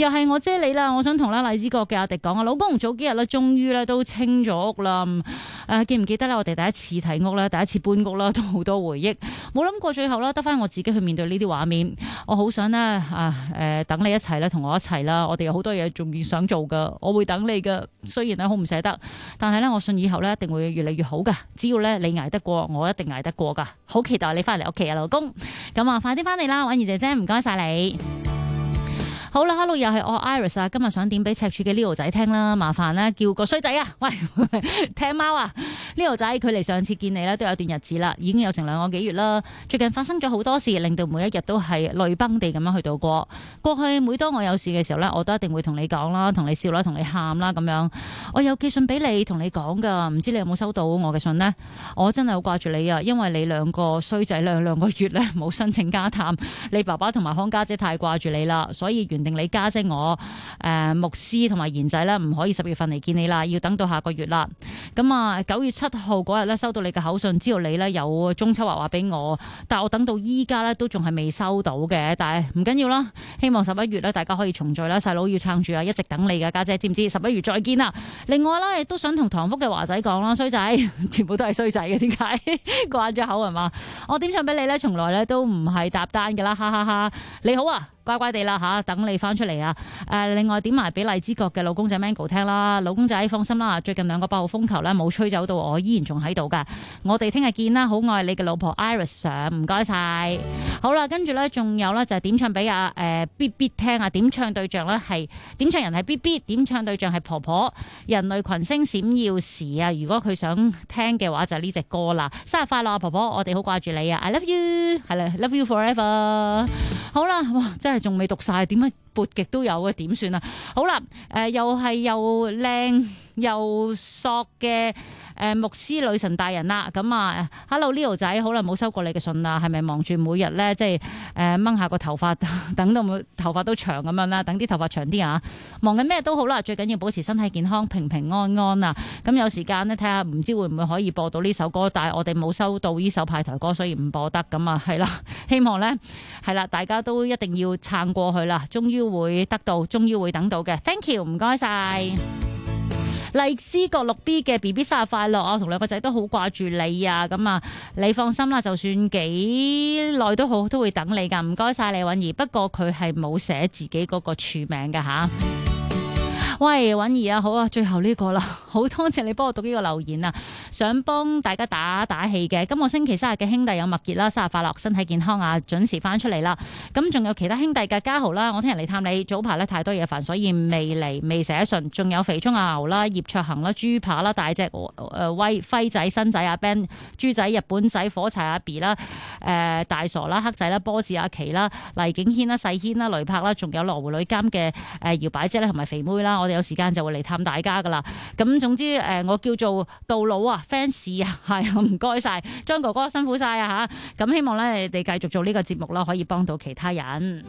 又係我啫你啦，我想同荔枝角嘅阿迪講啊，老公早幾日咧，終於咧都清咗屋啦。記唔記得咧？我哋第一次睇屋啦，第一次搬屋啦，都好多回憶。冇諗過最後咧，得翻我自己去面對呢啲畫面。我好想呢，等你一齊咧，同我一齊啦。我哋有好多嘢仲想做噶，我會等你噶。雖然咧好唔捨得，但係咧我信以後咧一定會越嚟越好噶。只要咧你捱得過，我一定捱得過噶。好期待你翻嚟屋企啊，老公。咁啊，快啲翻嚟啦，婉儀姐姐，唔該晒你。好啦 ，Hello， 又係我 Iris 啊！今日想點俾赤柱嘅 Leo 仔聽啦，麻煩咧叫個衰仔啊！喂，聽貓啊 ！Leo 仔，距離上次見你咧都有段日子啦，已經有成2個幾月啦。最近發生咗好多事，令到每一日都係淚崩地咁樣去度過。過去每當我有事嘅時候咧，我都一定會同你講啦，同你笑啦，同你喊啦咁樣。我有寄信俾你，同你講噶，唔知你有冇收到我嘅信呢？我真係好掛住你啊，因為你2個衰仔兩個月咧冇申請家探，你爸爸同埋康家姐太掛住你啦，所以定你家姐我牧師同埋賢仔咧唔可以10月份嚟見你啦，要等到下個月啦。咁啊9月7號嗰日咧收到你嘅口信，知道你咧有中秋話俾我，但係我等到依家咧都仲係未收到嘅。但係唔緊要啦，希望11月咧大家可以重聚啦。細佬要撐住啊，一直等你嘅家姐，知唔知？11月再見啦。另外咧亦都想同唐福嘅華仔講啦，衰仔全部都係衰仔嘅，點解掛咗口係嘛？我點唱俾你咧，從來咧都唔係搭單㗎啦，哈哈哈！你好啊！乖乖地啦吓，等你翻出嚟啊！另外點埋俾荔枝角嘅老公仔 Mango 聽啦，老公仔放心啦，最近2個8號風球咧冇吹走到我，依然仲喺度噶。我哋聽日見啦，好愛你嘅老婆 Iris 上，唔該晒。好啦，跟住咧仲有咧就係點唱俾阿B B 聽啊！點唱對象咧係點唱人係 B B， 點唱對象係婆婆。人類群星閃耀時啊！如果佢想聽嘅話就係呢隻歌啦。生日快樂啊，婆婆！我哋好掛住你啊 ！I love you， 係啦 ，love you forever。好啦，哇！真係仲未讀晒，點解撥極都有嘅？點算啊？好啦，又係又靚又索嘅牧師女神大人啦。咁啊 ，Hello Leo 仔，好耐冇收過你嘅信啦。係咪忙住每日咧，即係掹下個頭髮，等到頭髮都長咁樣啦？等啲頭髮長啲啊！忙緊咩都好啦，最緊要保持身體健康，平平安安啊！咁有時間呢，睇下唔知會唔會可以播到呢首歌，但係我哋冇收到呢首派台歌，所以唔播得。咁啊，係啦，希望呢，係啦，大家都一定要撐過去啦，終於會得到，終於會等到嘅。Thank you， 唔該晒。荔枝角6B 嘅 BB 生日快樂啊！我同2個仔都好掛住你啊！咁啊，你放心啦，就算幾耐都好，都會等你噶。唔該晒李允兒，不過佢係冇寫自己嗰個署名噶吓。喂，允兒啊，好啊，最後呢個啦，好多謝你幫我讀呢個留言啊，想幫大家打氣嘅。今個星期生日嘅兄弟有麥傑啦，生日快樂，身體健康啊，準時翻出嚟啦。咁仲有其他兄弟嘅嘉豪啦，我聽日嚟探你，早排咧太多嘢煩，所以未嚟未寫信。仲有肥聰阿牛啦、葉卓恒啦、豬扒啦、大隻輝仔、新仔阿 Ben、豬仔、日本仔、火柴阿 B 啦、大傻啦、黑仔啦、波子阿琪啦、黎景軒啦、細軒啦、雷柏啦，仲有羅湖女監嘅搖擺姐咧同埋肥妹啦，我哋有時間就會嚟探大家噶啦。咁總之我叫做道佬啊 fans 啊，係唔該晒張哥哥辛苦晒啊吓。咁希望咧你哋繼續做呢個節目啦，可以幫到其他人。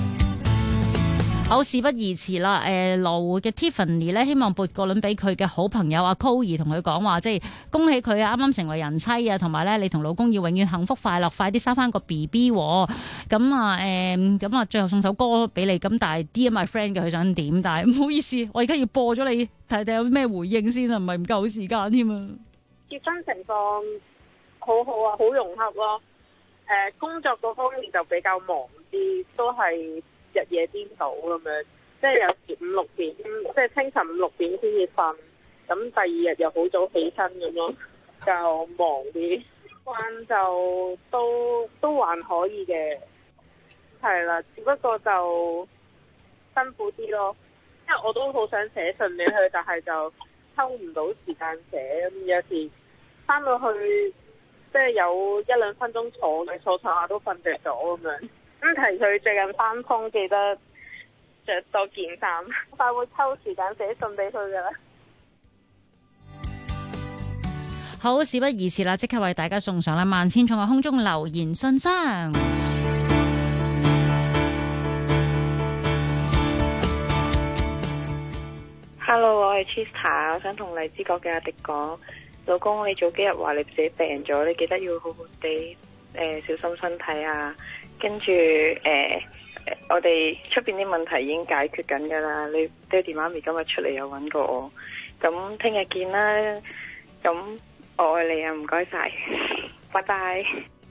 好，事不宜遲啦。羅湖嘅 Tiffany 咧，希望撥個輪俾佢嘅好朋友阿 Coy 同佢講話，即係恭喜佢啊，啱啱成為人妻啊，同埋咧你同老公要永遠幸福快樂，快啲生翻個 BB。咁啊，最後送首歌俾你。咁但係 Dear My Friend 嘅佢想點，但係唔好意思，我而家要播咗你睇睇有咩回應先啊，唔係唔夠時間添啊。 結婚情況好好啊，好融洽咯。工作嗰方面就比較忙啲，都係日夜顛倒咁樣，即係有時5、6點，即係清晨5、6點先至瞓，咁第2日又好早起身咁咯，就忙啲。慣就都還可以嘅，係啦，只不過就辛苦啲咯，因為我都好想寫信俾佢，但係就抽唔到時間寫，咁有時翻到去即係有1-2分鐘坐下都瞓着咗咁樣。咁提佢最近翻工，記得着多件衫，快會抽時間寫信俾佢噶啦。 好，事不宜遲啦，即刻為大家送上啦萬千寵愛空中留言信箱。 Hello， 我係 Chista， 我想同荔枝角嘅阿迪講，老公，你早幾日話你自己病咗，你記得要好好地小心身體啊。跟住我哋出邊啲問題已經解決緊㗎啦。你爹哋媽咪今日出嚟有揾過我，咁聽日見啦。咁我愛你啊，唔該晒，拜拜。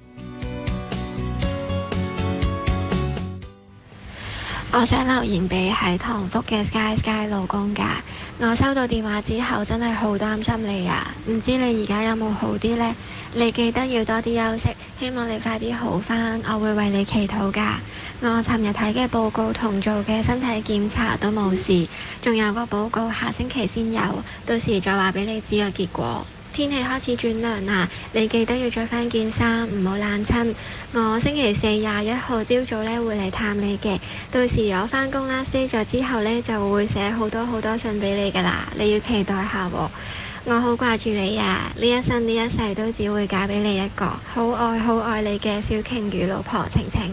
我想留言俾喺塘福嘅 Sky 老公㗎。我收到電話之後真係好擔心你啊，唔知你而家有冇好啲呢？你記得要多啲休息，希望你快啲好返，我會為你祈禱㗎。我尋日睇嘅報告同做嘅身體檢查都冇事，仲有個報告下星期先有，到時再話俾你知個結果。天氣開始轉涼啦，你記得要着返件衫，唔好冷親。我星期4 21號朝早呢會嚟探你嘅，到時我返工啦 stay 咗之後呢，就會寫好多信俾你㗎啦，你要期待下喎。我好掛住你呀，呢一生呢一世都只會嫁俾你一個，好愛你嘅小鯨魚老婆晴晴。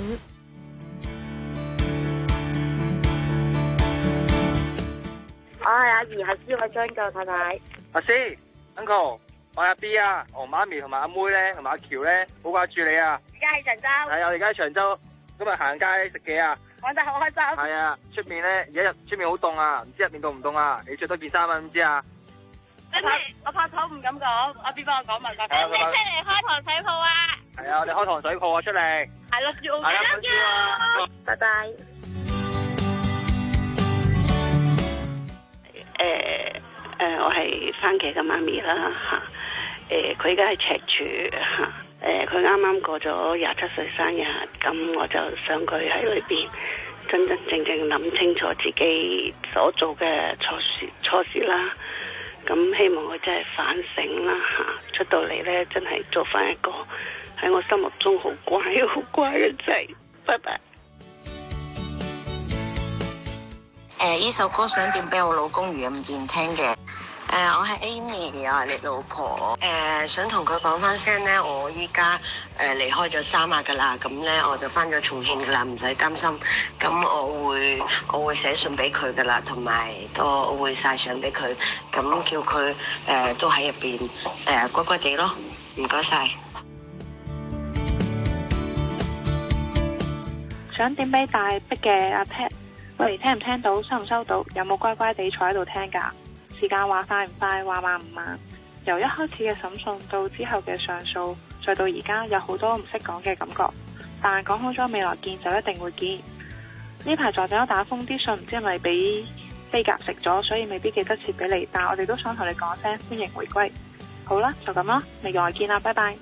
我係阿怡，係知我張舊太太。 阿 Sir、Uncle， 我係阿 B 啊，我媽咪同埋阿妹咧，同埋阿喬咧，好掛住你啊！ 而家喺長洲。 係啊，我而家喺長洲，今日行街食嘢啊！ 玩得好開心。 係啊，出面咧，而家出面好凍啊，唔知入面凍唔凍啊？你着多件衫啊，唔知啊？ 我拍拖唔敢講，阿 B 幫我講埋㗎。你出嚟開糖水鋪啊？ 係啊，我哋開糖水鋪啊，出嚟。 係咯，住 OK 啦。拜拜。 我係番茄嘅媽咪啦嚇。佢而家係赤柱嚇。佢啱啱過咗27歲生日，咁我就想佢喺裏邊真真正正諗清楚自己所做嘅錯事啦。咁希望佢真係反省啦嚇，出到嚟咧真係做翻一個喺我心目中好乖嘅仔。拜拜。 呢首歌想點俾我老公余蔭健聽嘅。我係 Amy 啊，你老婆。想同佢講翻聲咧，我依家離開咗三亞噶啦，咁咧我就翻咗重慶噶啦，唔使擔心。咁我會寫信俾佢噶啦，同埋我會晒相俾佢，咁叫佢都喺入邊乖乖地咯。唔該晒。 想點俾大逼嘅阿 Pat， 喂，聽唔聽到？收唔收到？有冇乖乖地坐喺度聽㗎？時間話快唔快，話慢唔慢。由一開始嘅審訊到之後嘅上訴，再到而家有好多唔識講嘅感覺。但講好咗未來見就一定會見。呢排撞正咗打風，啲信唔知係咪俾飛鴿食咗，所以未必記得切俾你。但我哋都想同你講聲歡迎回歸。好啦，就咁啦，未來見啦，拜拜。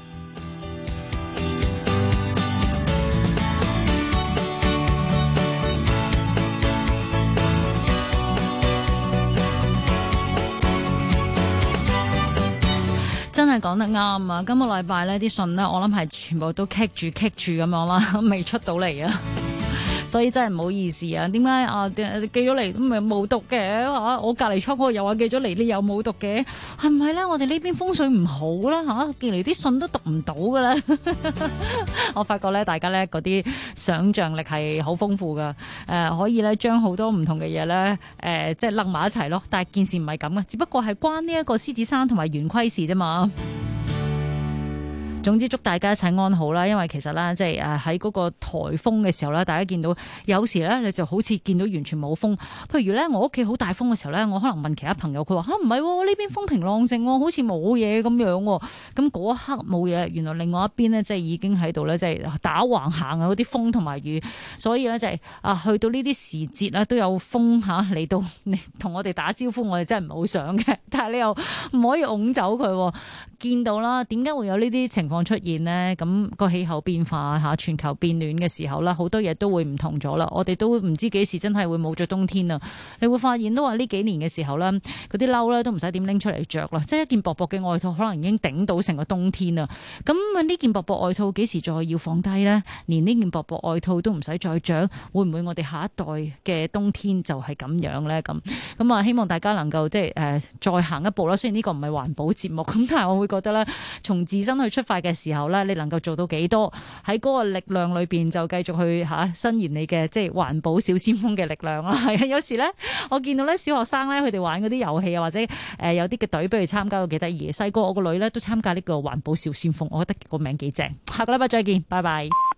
真係講得啱啊！今個禮拜呢啲信呢，我諗係全部都棘住咁樣啦，未出到嚟啊！所以真係唔好意思啊！點解啊寄咗嚟都咪冇讀嘅嚇？我隔離倉嗰個又話寄咗嚟，你又冇讀嘅，係唔係咧？我哋呢邊風水唔好啦嚇，寄嚟啲信都讀唔到噶啦！我發覺咧，大家咧嗰啲想像力係好豐富噶，可以咧將好多唔同嘅嘢咧即係擸埋一齊咯。但係件事唔係咁嘅，只不過係關呢一個獅子山同埋圓規事啫嘛。總之祝大家一切安好啦，因為其實咧即係喺嗰個颱風嘅時候咧，大家見到有時咧你就好似見到完全冇風。譬如咧我屋企好大風嘅時候咧，我可能問其他朋友，佢話唔係喎，呢邊風平浪靜喎，好似冇嘢咁樣喎。咁嗰一刻冇嘢，原來另外一邊咧即係已經喺度咧即係打橫行啊嗰啲風同埋雨，所以咧就係去到呢啲時節咧都有風嚟到同我哋打招呼，我哋真係唔係好想嘅，但係你又唔可以拱走佢。見到啦，點解會有呢啲情況出現呢？咁個氣候變化全球變暖嘅時候啦，好多嘢都會唔同咗啦。我哋都唔知幾時真係會冇咗冬天啊！你會發現都話呢幾年嘅時候咧，嗰啲褸咧都唔使點拎出嚟着啦，即係一件薄薄嘅外套可能已經頂到成個冬天啊！咁呢件薄薄外套幾時再要放低呢？連呢件薄薄外套都唔使再着，會唔會我哋下一代嘅冬天就係咁樣呢？咁啊，希望大家能夠即係再行一步啦。雖然呢個唔係環保節目，咁但係我會覺得咧，從自身去出發嘅時候咧，你能夠做到幾多喺嗰個力量裏邊就繼續去伸延你嘅即係環保小先鋒嘅力量啦。係啊，有時咧我見到咧小學生咧佢哋玩嗰啲遊戲啊，或者有啲嘅隊俾佢參加都幾得意。細個我個女咧都參加呢個環保小先鋒，我覺得個名幾正。下個禮拜再見，拜拜。